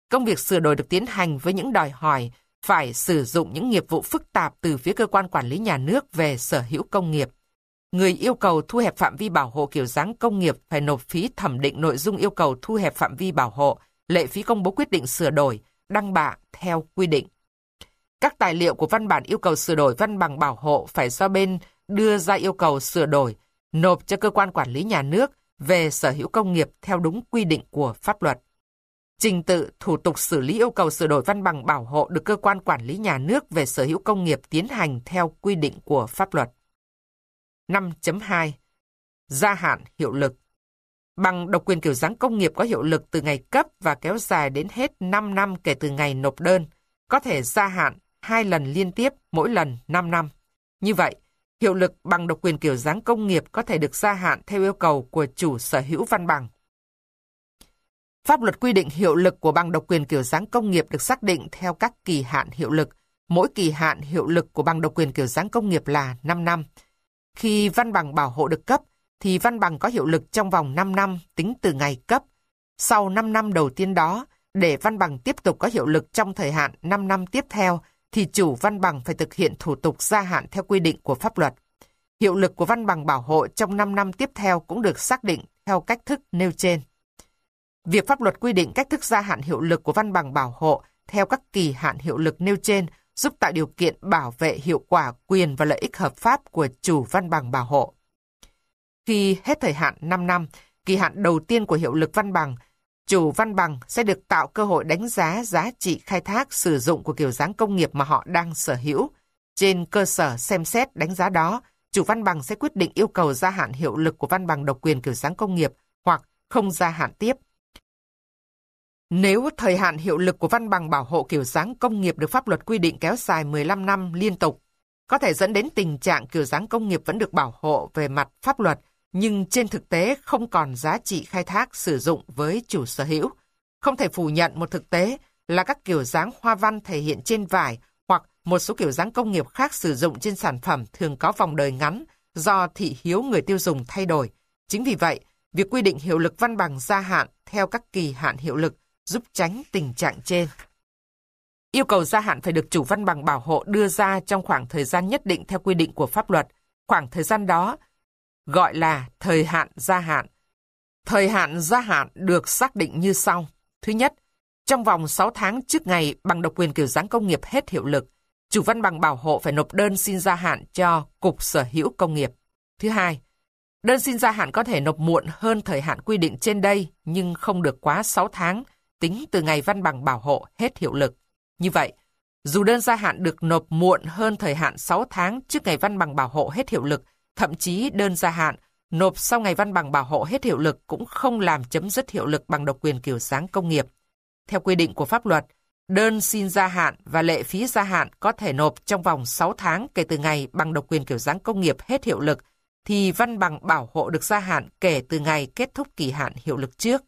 Công việc sửa đổi được tiến hành với những đòi hỏi phải sử dụng những nghiệp vụ phức tạp từ phía cơ quan quản lý nhà nước về sở hữu công nghiệp. Người yêu cầu thu hẹp phạm vi bảo hộ kiểu dáng công nghiệp phải nộp phí thẩm định nội dung yêu cầu thu hẹp phạm vi bảo hộ, lệ phí công bố quyết định sửa đổi, đăng bạ theo quy định. Các tài liệu của văn bản yêu cầu sửa đổi văn bằng bảo hộ phải do bên đưa ra yêu cầu sửa đổi, nộp cho cơ quan quản lý nhà nước về sở hữu công nghiệp theo đúng quy định của pháp luật. Trình tự, thủ tục xử lý yêu cầu sửa đổi văn bằng bảo hộ được cơ quan quản lý nhà nước về sở hữu công nghiệp tiến hành theo quy định của pháp luật. 5.2. Gia hạn hiệu lực. Bằng độc quyền kiểu dáng công nghiệp có hiệu lực từ ngày cấp và kéo dài đến hết 5 năm kể từ ngày nộp đơn, có thể gia hạn 2 lần liên tiếp, mỗi lần 5 năm. Như vậy, hiệu lực bằng độc quyền kiểu dáng công nghiệp có thể được gia hạn theo yêu cầu của chủ sở hữu văn bằng. Pháp luật quy định hiệu lực của bằng độc quyền kiểu dáng công nghiệp được xác định theo các kỳ hạn hiệu lực. Mỗi kỳ hạn hiệu lực của bằng độc quyền kiểu dáng công nghiệp là 5 năm. Khi văn bằng bảo hộ được cấp, thì văn bằng có hiệu lực trong vòng 5 năm tính từ ngày cấp. Sau 5 năm đầu tiên đó, để văn bằng tiếp tục có hiệu lực trong thời hạn 5 năm tiếp theo, thì chủ văn bằng phải thực hiện thủ tục gia hạn theo quy định của pháp luật. Hiệu lực của văn bằng bảo hộ trong 5 năm tiếp theo cũng được xác định theo cách thức nêu trên. Việc pháp luật quy định cách thức gia hạn hiệu lực của văn bằng bảo hộ theo các kỳ hạn hiệu lực nêu trên giúp tạo điều kiện bảo vệ hiệu quả quyền và lợi ích hợp pháp của chủ văn bằng bảo hộ. Khi hết thời hạn 5 năm, kỳ hạn đầu tiên của hiệu lực văn bằng, chủ văn bằng sẽ được tạo cơ hội đánh giá giá trị khai thác sử dụng của kiểu dáng công nghiệp mà họ đang sở hữu. Trên cơ sở xem xét đánh giá đó, chủ văn bằng sẽ quyết định yêu cầu gia hạn hiệu lực của văn bằng độc quyền kiểu dáng công nghiệp hoặc không gia hạn tiếp. Nếu thời hạn hiệu lực của văn bằng bảo hộ kiểu dáng công nghiệp được pháp luật quy định kéo dài 15 năm liên tục, có thể dẫn đến tình trạng kiểu dáng công nghiệp vẫn được bảo hộ về mặt pháp luật, nhưng trên thực tế không còn giá trị khai thác sử dụng với chủ sở hữu. Không thể phủ nhận một thực tế là các kiểu dáng hoa văn thể hiện trên vải hoặc một số kiểu dáng công nghiệp khác sử dụng trên sản phẩm thường có vòng đời ngắn do thị hiếu người tiêu dùng thay đổi. Chính vì vậy, việc quy định hiệu lực văn bằng gia hạn theo các kỳ hạn hiệu lực giúp tránh tình trạng trên. Yêu cầu gia hạn phải được chủ văn bằng bảo hộ đưa ra trong khoảng thời gian nhất định theo quy định của pháp luật. Khoảng thời gian đó gọi là thời hạn gia hạn. Thời hạn gia hạn được xác định như sau. Thứ nhất, trong vòng 6 tháng trước ngày bằng độc quyền kiểu dáng công nghiệp hết hiệu lực, chủ văn bằng bảo hộ phải nộp đơn xin gia hạn cho Cục Sở hữu Công nghiệp. Thứ hai, đơn xin gia hạn có thể nộp muộn hơn thời hạn quy định trên đây nhưng không được quá 6 tháng tính từ ngày văn bằng bảo hộ hết hiệu lực. Như vậy, dù đơn gia hạn được nộp muộn hơn thời hạn 6 tháng trước ngày văn bằng bảo hộ hết hiệu lực, thậm chí đơn gia hạn nộp sau ngày văn bằng bảo hộ hết hiệu lực cũng không làm chấm dứt hiệu lực bằng độc quyền kiểu dáng công nghiệp. Theo quy định của pháp luật, đơn xin gia hạn và lệ phí gia hạn có thể nộp trong vòng 6 tháng kể từ ngày bằng độc quyền kiểu dáng công nghiệp hết hiệu lực, thì văn bằng bảo hộ được gia hạn kể từ ngày kết thúc kỳ hạn hiệu lực trước.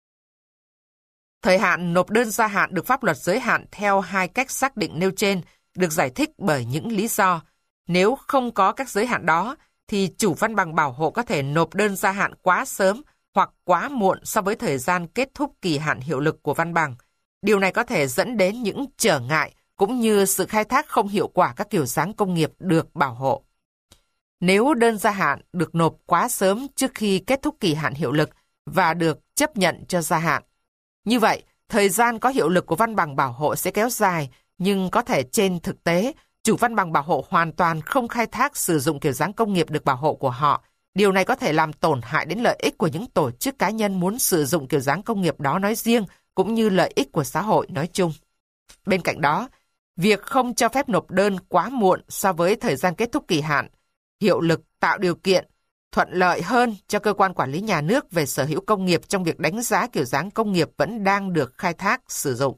Thời hạn nộp đơn gia hạn được pháp luật giới hạn theo hai cách xác định nêu trên, được giải thích bởi những lý do. Nếu không có các giới hạn đó, thì chủ văn bằng bảo hộ có thể nộp đơn gia hạn quá sớm hoặc quá muộn so với thời gian kết thúc kỳ hạn hiệu lực của văn bằng. Điều này có thể dẫn đến những trở ngại cũng như sự khai thác không hiệu quả các kiểu dáng công nghiệp được bảo hộ. Nếu đơn gia hạn được nộp quá sớm trước khi kết thúc kỳ hạn hiệu lực và được chấp nhận cho gia hạn, như vậy, thời gian có hiệu lực của văn bằng bảo hộ sẽ kéo dài, nhưng có thể trên thực tế, chủ văn bằng bảo hộ hoàn toàn không khai thác sử dụng kiểu dáng công nghiệp được bảo hộ của họ. Điều này có thể làm tổn hại đến lợi ích của những tổ chức cá nhân muốn sử dụng kiểu dáng công nghiệp đó nói riêng, cũng như lợi ích của xã hội nói chung. Bên cạnh đó, việc không cho phép nộp đơn quá muộn so với thời gian kết thúc kỳ hạn hiệu lực tạo điều kiện thuận lợi hơn cho cơ quan quản lý nhà nước về sở hữu công nghiệp trong việc đánh giá kiểu dáng công nghiệp vẫn đang được khai thác sử dụng.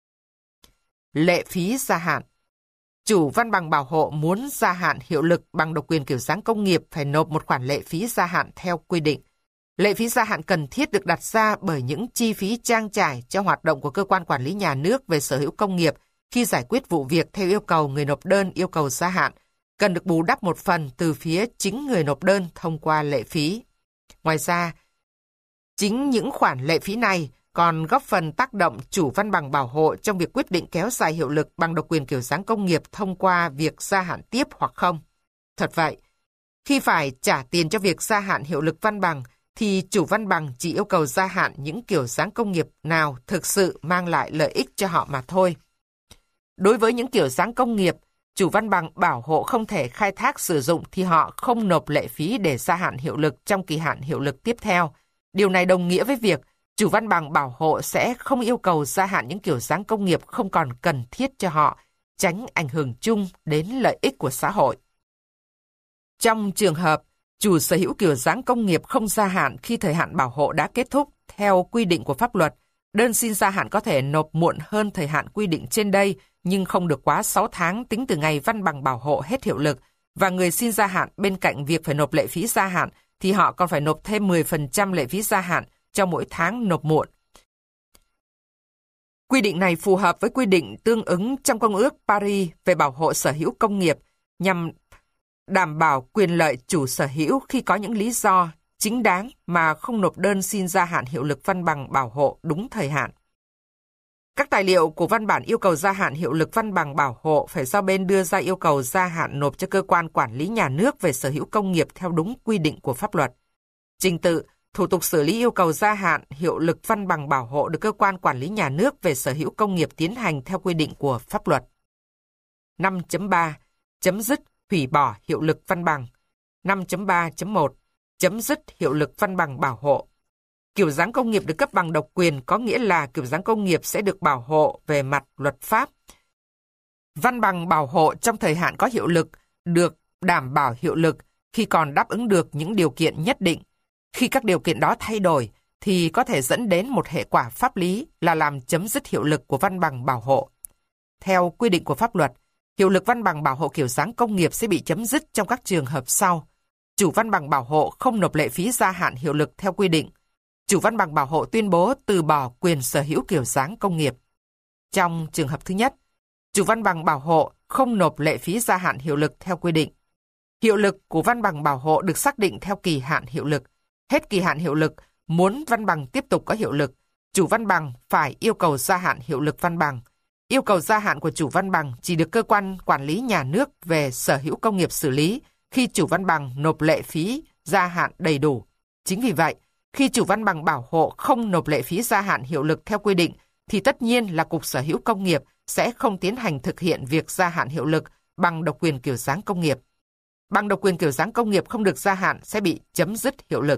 Lệ phí gia hạn. Chủ văn bằng bảo hộ muốn gia hạn hiệu lực bằng độc quyền kiểu dáng công nghiệp phải nộp một khoản lệ phí gia hạn theo quy định. Lệ phí gia hạn cần thiết được đặt ra bởi những chi phí trang trải cho hoạt động của cơ quan quản lý nhà nước về sở hữu công nghiệp khi giải quyết vụ việc theo yêu cầu người nộp đơn yêu cầu gia hạn, cần được bù đắp một phần từ phía chính người nộp đơn thông qua lệ phí. Ngoài ra, chính những khoản lệ phí này còn góp phần tác động chủ văn bằng bảo hộ trong việc quyết định kéo dài hiệu lực bằng độc quyền kiểu dáng công nghiệp thông qua việc gia hạn tiếp hoặc không. Thật vậy, khi phải trả tiền cho việc gia hạn hiệu lực văn bằng, thì chủ văn bằng chỉ yêu cầu gia hạn những kiểu dáng công nghiệp nào thực sự mang lại lợi ích cho họ mà thôi. Đối với những kiểu dáng công nghiệp, chủ văn bằng bảo hộ không thể khai thác sử dụng thì họ không nộp lệ phí để gia hạn hiệu lực trong kỳ hạn hiệu lực tiếp theo. Điều này đồng nghĩa với việc chủ văn bằng bảo hộ sẽ không yêu cầu gia hạn những kiểu dáng công nghiệp không còn cần thiết cho họ, tránh ảnh hưởng chung đến lợi ích của xã hội. Trong trường hợp chủ sở hữu kiểu dáng công nghiệp không gia hạn khi thời hạn bảo hộ đã kết thúc theo quy định của pháp luật, đơn xin gia hạn có thể nộp muộn hơn thời hạn quy định trên đây nhưng không được quá 6 tháng tính từ ngày văn bằng bảo hộ hết hiệu lực, và người xin gia hạn bên cạnh việc phải nộp lệ phí gia hạn thì họ còn phải nộp thêm 10% lệ phí gia hạn cho mỗi tháng nộp muộn. Quy định này phù hợp với quy định tương ứng trong Công ước Paris về bảo hộ sở hữu công nghiệp nhằm đảm bảo quyền lợi chủ sở hữu khi có những lý do chính đáng mà không nộp đơn xin gia hạn hiệu lực văn bằng bảo hộ đúng thời hạn. Các tài liệu của văn bản yêu cầu gia hạn hiệu lực văn bằng bảo hộ phải do bên đưa ra yêu cầu gia hạn nộp cho cơ quan quản lý nhà nước về sở hữu công nghiệp theo đúng quy định của pháp luật. Trình tự, thủ tục xử lý yêu cầu gia hạn hiệu lực văn bằng bảo hộ được cơ quan quản lý nhà nước về sở hữu công nghiệp tiến hành theo quy định của pháp luật. 5.3. Chấm dứt hủy bỏ hiệu lực văn bằng. 5.3.1. Chấm dứt hiệu lực văn bằng bảo hộ. Kiểu dáng công nghiệp được cấp bằng độc quyền có nghĩa là kiểu dáng công nghiệp sẽ được bảo hộ về mặt luật pháp. Văn bằng bảo hộ trong thời hạn có hiệu lực được đảm bảo hiệu lực khi còn đáp ứng được những điều kiện nhất định. Khi các điều kiện đó thay đổi thì có thể dẫn đến một hệ quả pháp lý là làm chấm dứt hiệu lực của văn bằng bảo hộ. Theo quy định của pháp luật, hiệu lực văn bằng bảo hộ kiểu dáng công nghiệp sẽ bị chấm dứt trong các trường hợp sau. Chủ văn bằng bảo hộ không nộp lệ phí gia hạn hiệu lực theo quy định. Chủ văn bằng bảo hộ tuyên bố từ bỏ quyền sở hữu kiểu dáng công nghiệp. Trong trường hợp thứ nhất, chủ văn bằng bảo hộ không nộp lệ phí gia hạn hiệu lực theo quy định. Hiệu lực của văn bằng bảo hộ được xác định theo kỳ hạn hiệu lực. Hết kỳ hạn hiệu lực, muốn văn bằng tiếp tục có hiệu lực, chủ văn bằng phải yêu cầu gia hạn hiệu lực văn bằng. Yêu cầu gia hạn của chủ văn bằng chỉ được cơ quan quản lý nhà nước về sở hữu công nghiệp xử lý khi chủ văn bằng nộp lệ phí gia hạn đầy đủ. Chính vì vậy, khi chủ văn bằng bảo hộ không nộp lệ phí gia hạn hiệu lực theo quy định, thì tất nhiên là Cục Sở hữu Công nghiệp sẽ không tiến hành thực hiện việc gia hạn hiệu lực bằng độc quyền kiểu dáng công nghiệp. Bằng độc quyền kiểu dáng công nghiệp không được gia hạn sẽ bị chấm dứt hiệu lực.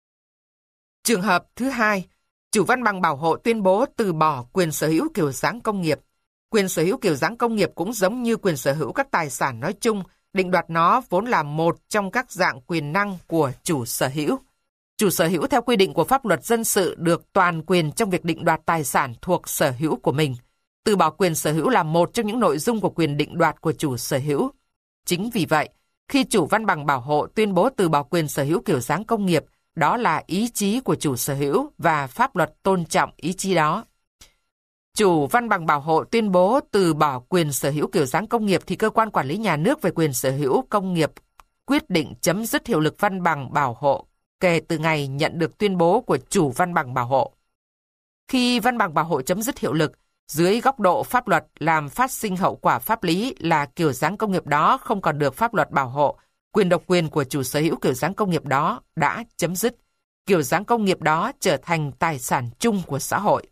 Trường hợp thứ hai, chủ văn bằng bảo hộ tuyên bố từ bỏ quyền sở hữu kiểu dáng công nghiệp. Quyền sở hữu kiểu dáng công nghiệp cũng giống như quyền sở hữu các tài sản nói chung, định đoạt nó vốn là một trong các dạng quyền năng của chủ sở hữu. Chủ sở hữu theo quy định của pháp luật dân sự được toàn quyền trong việc định đoạt tài sản thuộc sở hữu của mình. Từ bỏ quyền sở hữu là một trong những nội dung của quyền định đoạt của chủ sở hữu. Chính vì vậy, khi chủ văn bằng bảo hộ tuyên bố từ bỏ quyền sở hữu kiểu dáng công nghiệp, đó là ý chí của chủ sở hữu và pháp luật tôn trọng ý chí đó. Chủ văn bằng bảo hộ tuyên bố từ bỏ quyền sở hữu kiểu dáng công nghiệp thì cơ quan quản lý nhà nước về quyền sở hữu công nghiệp quyết định chấm dứt hiệu lực văn bằng bảo hộ kể từ ngày nhận được tuyên bố của chủ văn bằng bảo hộ. Khi văn bằng bảo hộ chấm dứt hiệu lực, dưới góc độ pháp luật làm phát sinh hậu quả pháp lý là kiểu dáng công nghiệp đó không còn được pháp luật bảo hộ, quyền độc quyền của chủ sở hữu kiểu dáng công nghiệp đó đã chấm dứt. Kiểu dáng công nghiệp đó trở thành tài sản chung của xã hội.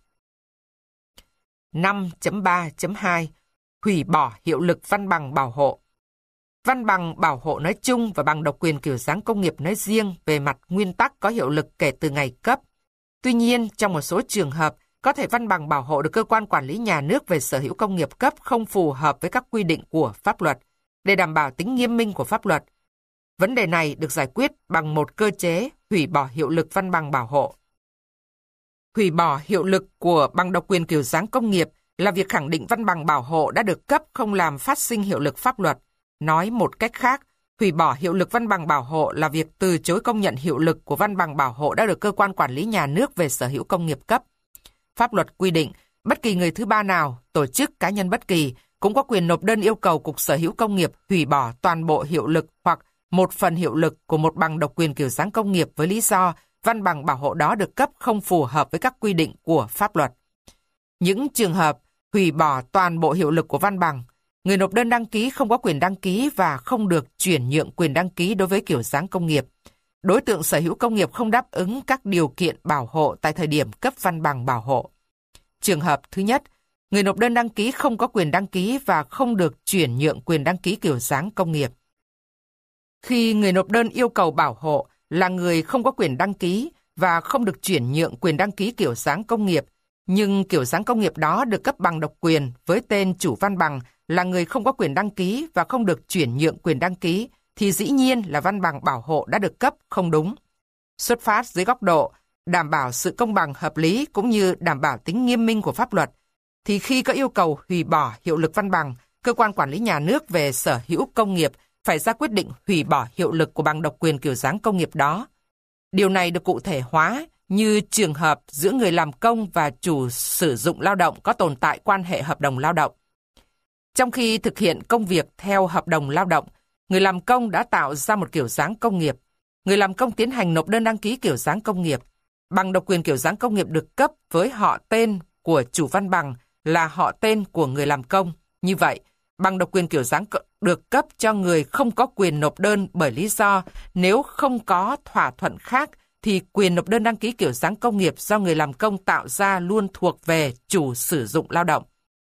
5.3.2 Hủy bỏ hiệu lực văn bằng bảo hộ. Văn bằng bảo hộ nói chung và bằng độc quyền kiểu dáng công nghiệp nói riêng về mặt nguyên tắc có hiệu lực kể từ ngày cấp. Tuy nhiên, trong một số trường hợp, có thể văn bằng bảo hộ được cơ quan quản lý nhà nước về sở hữu công nghiệp cấp không phù hợp với các quy định của pháp luật. Để đảm bảo tính nghiêm minh của pháp luật, vấn đề này được giải quyết bằng một cơ chế hủy bỏ hiệu lực văn bằng bảo hộ. Hủy bỏ hiệu lực của bằng độc quyền kiểu dáng công nghiệp là việc khẳng định văn bằng bảo hộ đã được cấp không làm phát sinh hiệu lực pháp luật. Nói một cách khác, hủy bỏ hiệu lực văn bằng bảo hộ là việc từ chối công nhận hiệu lực của văn bằng bảo hộ đã được cơ quan quản lý nhà nước về sở hữu công nghiệp cấp. Pháp luật quy định, bất kỳ người thứ ba nào, tổ chức cá nhân bất kỳ, cũng có quyền nộp đơn yêu cầu Cục Sở hữu Công nghiệp hủy bỏ toàn bộ hiệu lực hoặc một phần hiệu lực của một bằng độc quyền kiểu dáng công nghiệp với lý do văn bằng bảo hộ đó được cấp không phù hợp với các quy định của pháp luật. Những trường hợp hủy bỏ toàn bộ hiệu lực của văn bằng, người nộp đơn đăng ký không có quyền đăng ký và không được chuyển nhượng quyền đăng ký đối với kiểu dáng công nghiệp. Đối tượng sở hữu công nghiệp không đáp ứng các điều kiện bảo hộ tại thời điểm cấp văn bằng bảo hộ. Trường hợp thứ nhất, người nộp đơn đăng ký không có quyền đăng ký và không được chuyển nhượng quyền đăng ký kiểu dáng công nghiệp. Khi người nộp đơn yêu cầu bảo hộ là người không có quyền đăng ký và không được chuyển nhượng quyền đăng ký kiểu dáng công nghiệp, nhưng kiểu dáng công nghiệp đó được cấp bằng độc quyền với tên chủ văn bằng là người không có quyền đăng ký và không được chuyển nhượng quyền đăng ký, thì dĩ nhiên là văn bằng bảo hộ đã được cấp không đúng. Xuất phát dưới góc độ đảm bảo sự công bằng hợp lý cũng như đảm bảo tính nghiêm minh của pháp luật, thì khi có yêu cầu hủy bỏ hiệu lực văn bằng, cơ quan quản lý nhà nước về sở hữu công nghiệp phải ra quyết định hủy bỏ hiệu lực của bằng độc quyền kiểu dáng công nghiệp đó. Điều này được cụ thể hóa như trường hợp giữa người làm công và chủ sử dụng lao động có tồn tại quan hệ hợp đồng lao động. Trong khi thực hiện công việc theo hợp đồng lao động, người làm công đã tạo ra một kiểu dáng công nghiệp. Người làm công tiến hành nộp đơn đăng ký kiểu dáng công nghiệp. Bằng độc quyền kiểu dáng công nghiệp được cấp với họ tên của chủ văn bằng là họ tên của người làm công. Như vậy, bằng độc quyền kiểu dáng được cấp cho người không có quyền nộp đơn bởi lý do nếu không có thỏa thuận khác thì quyền nộp đơn đăng ký kiểu dáng công nghiệp do người làm công tạo ra luôn thuộc về chủ sử dụng lao động.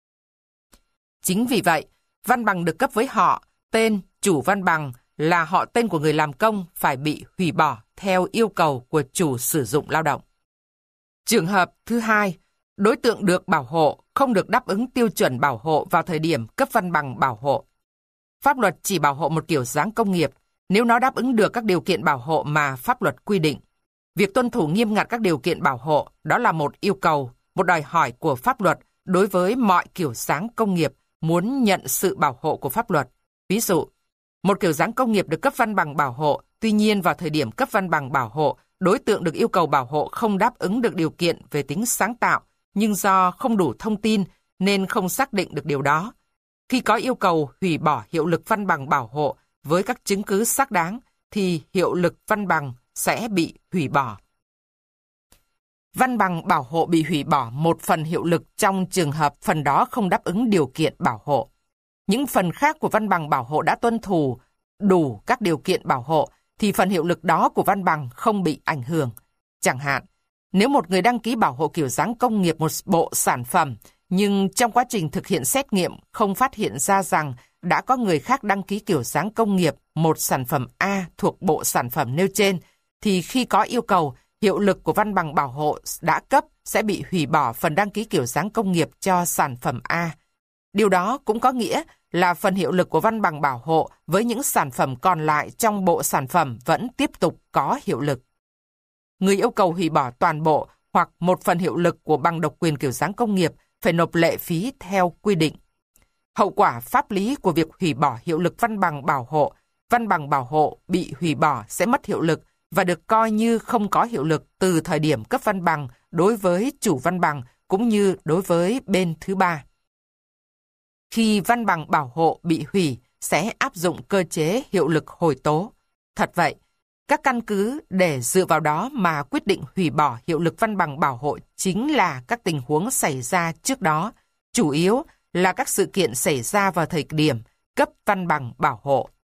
Chính vì vậy, văn bằng được cấp với họ, tên, chủ văn bằng là họ tên của người làm công phải bị hủy bỏ theo yêu cầu của chủ sử dụng lao động. Trường hợp thứ hai, đối tượng được bảo hộ không được đáp ứng tiêu chuẩn bảo hộ vào thời điểm cấp văn bằng bảo hộ. Pháp luật chỉ bảo hộ một kiểu dáng công nghiệp nếu nó đáp ứng được các điều kiện bảo hộ mà pháp luật quy định. Việc tuân thủ nghiêm ngặt các điều kiện bảo hộ đó là một yêu cầu, một đòi hỏi của pháp luật đối với mọi kiểu dáng công nghiệp muốn nhận sự bảo hộ của pháp luật. Ví dụ, một kiểu dáng công nghiệp được cấp văn bằng bảo hộ, tuy nhiên vào thời điểm cấp văn bằng bảo hộ, đối tượng được yêu cầu bảo hộ không đáp ứng được điều kiện về tính sáng tạo, nhưng do không đủ thông tin nên không xác định được điều đó. Khi có yêu cầu hủy bỏ hiệu lực văn bằng bảo hộ với các chứng cứ xác đáng, thì hiệu lực văn bằng sẽ bị hủy bỏ. Văn bằng bảo hộ bị hủy bỏ một phần hiệu lực trong trường hợp phần đó không đáp ứng điều kiện bảo hộ. Những phần khác của văn bằng bảo hộ đã tuân thủ đủ các điều kiện bảo hộ, thì phần hiệu lực đó của văn bằng không bị ảnh hưởng. Chẳng hạn, nếu một người đăng ký bảo hộ kiểu dáng công nghiệp một bộ sản phẩm, nhưng trong quá trình thực hiện xét nghiệm không phát hiện ra rằng đã có người khác đăng ký kiểu dáng công nghiệp một sản phẩm A thuộc bộ sản phẩm nêu trên, thì khi có yêu cầu, hiệu lực của văn bằng bảo hộ đã cấp sẽ bị hủy bỏ phần đăng ký kiểu dáng công nghiệp cho sản phẩm A. Điều đó cũng có nghĩa là phần hiệu lực của văn bằng bảo hộ với những sản phẩm còn lại trong bộ sản phẩm vẫn tiếp tục có hiệu lực. Người yêu cầu hủy bỏ toàn bộ hoặc một phần hiệu lực của bằng độc quyền kiểu dáng công nghiệp phải nộp lệ phí theo quy định. Hậu quả pháp lý của việc hủy bỏ hiệu lực văn bằng bảo hộ bị hủy bỏ sẽ mất hiệu lực và được coi như không có hiệu lực từ thời điểm cấp văn bằng đối với chủ văn bằng cũng như đối với bên thứ ba. Khi văn bằng bảo hộ bị hủy sẽ áp dụng cơ chế hiệu lực hồi tố. Thật vậy, các căn cứ để dựa vào đó mà quyết định hủy bỏ hiệu lực văn bằng bảo hộ chính là các tình huống xảy ra trước đó, chủ yếu là các sự kiện xảy ra vào thời điểm cấp văn bằng bảo hộ.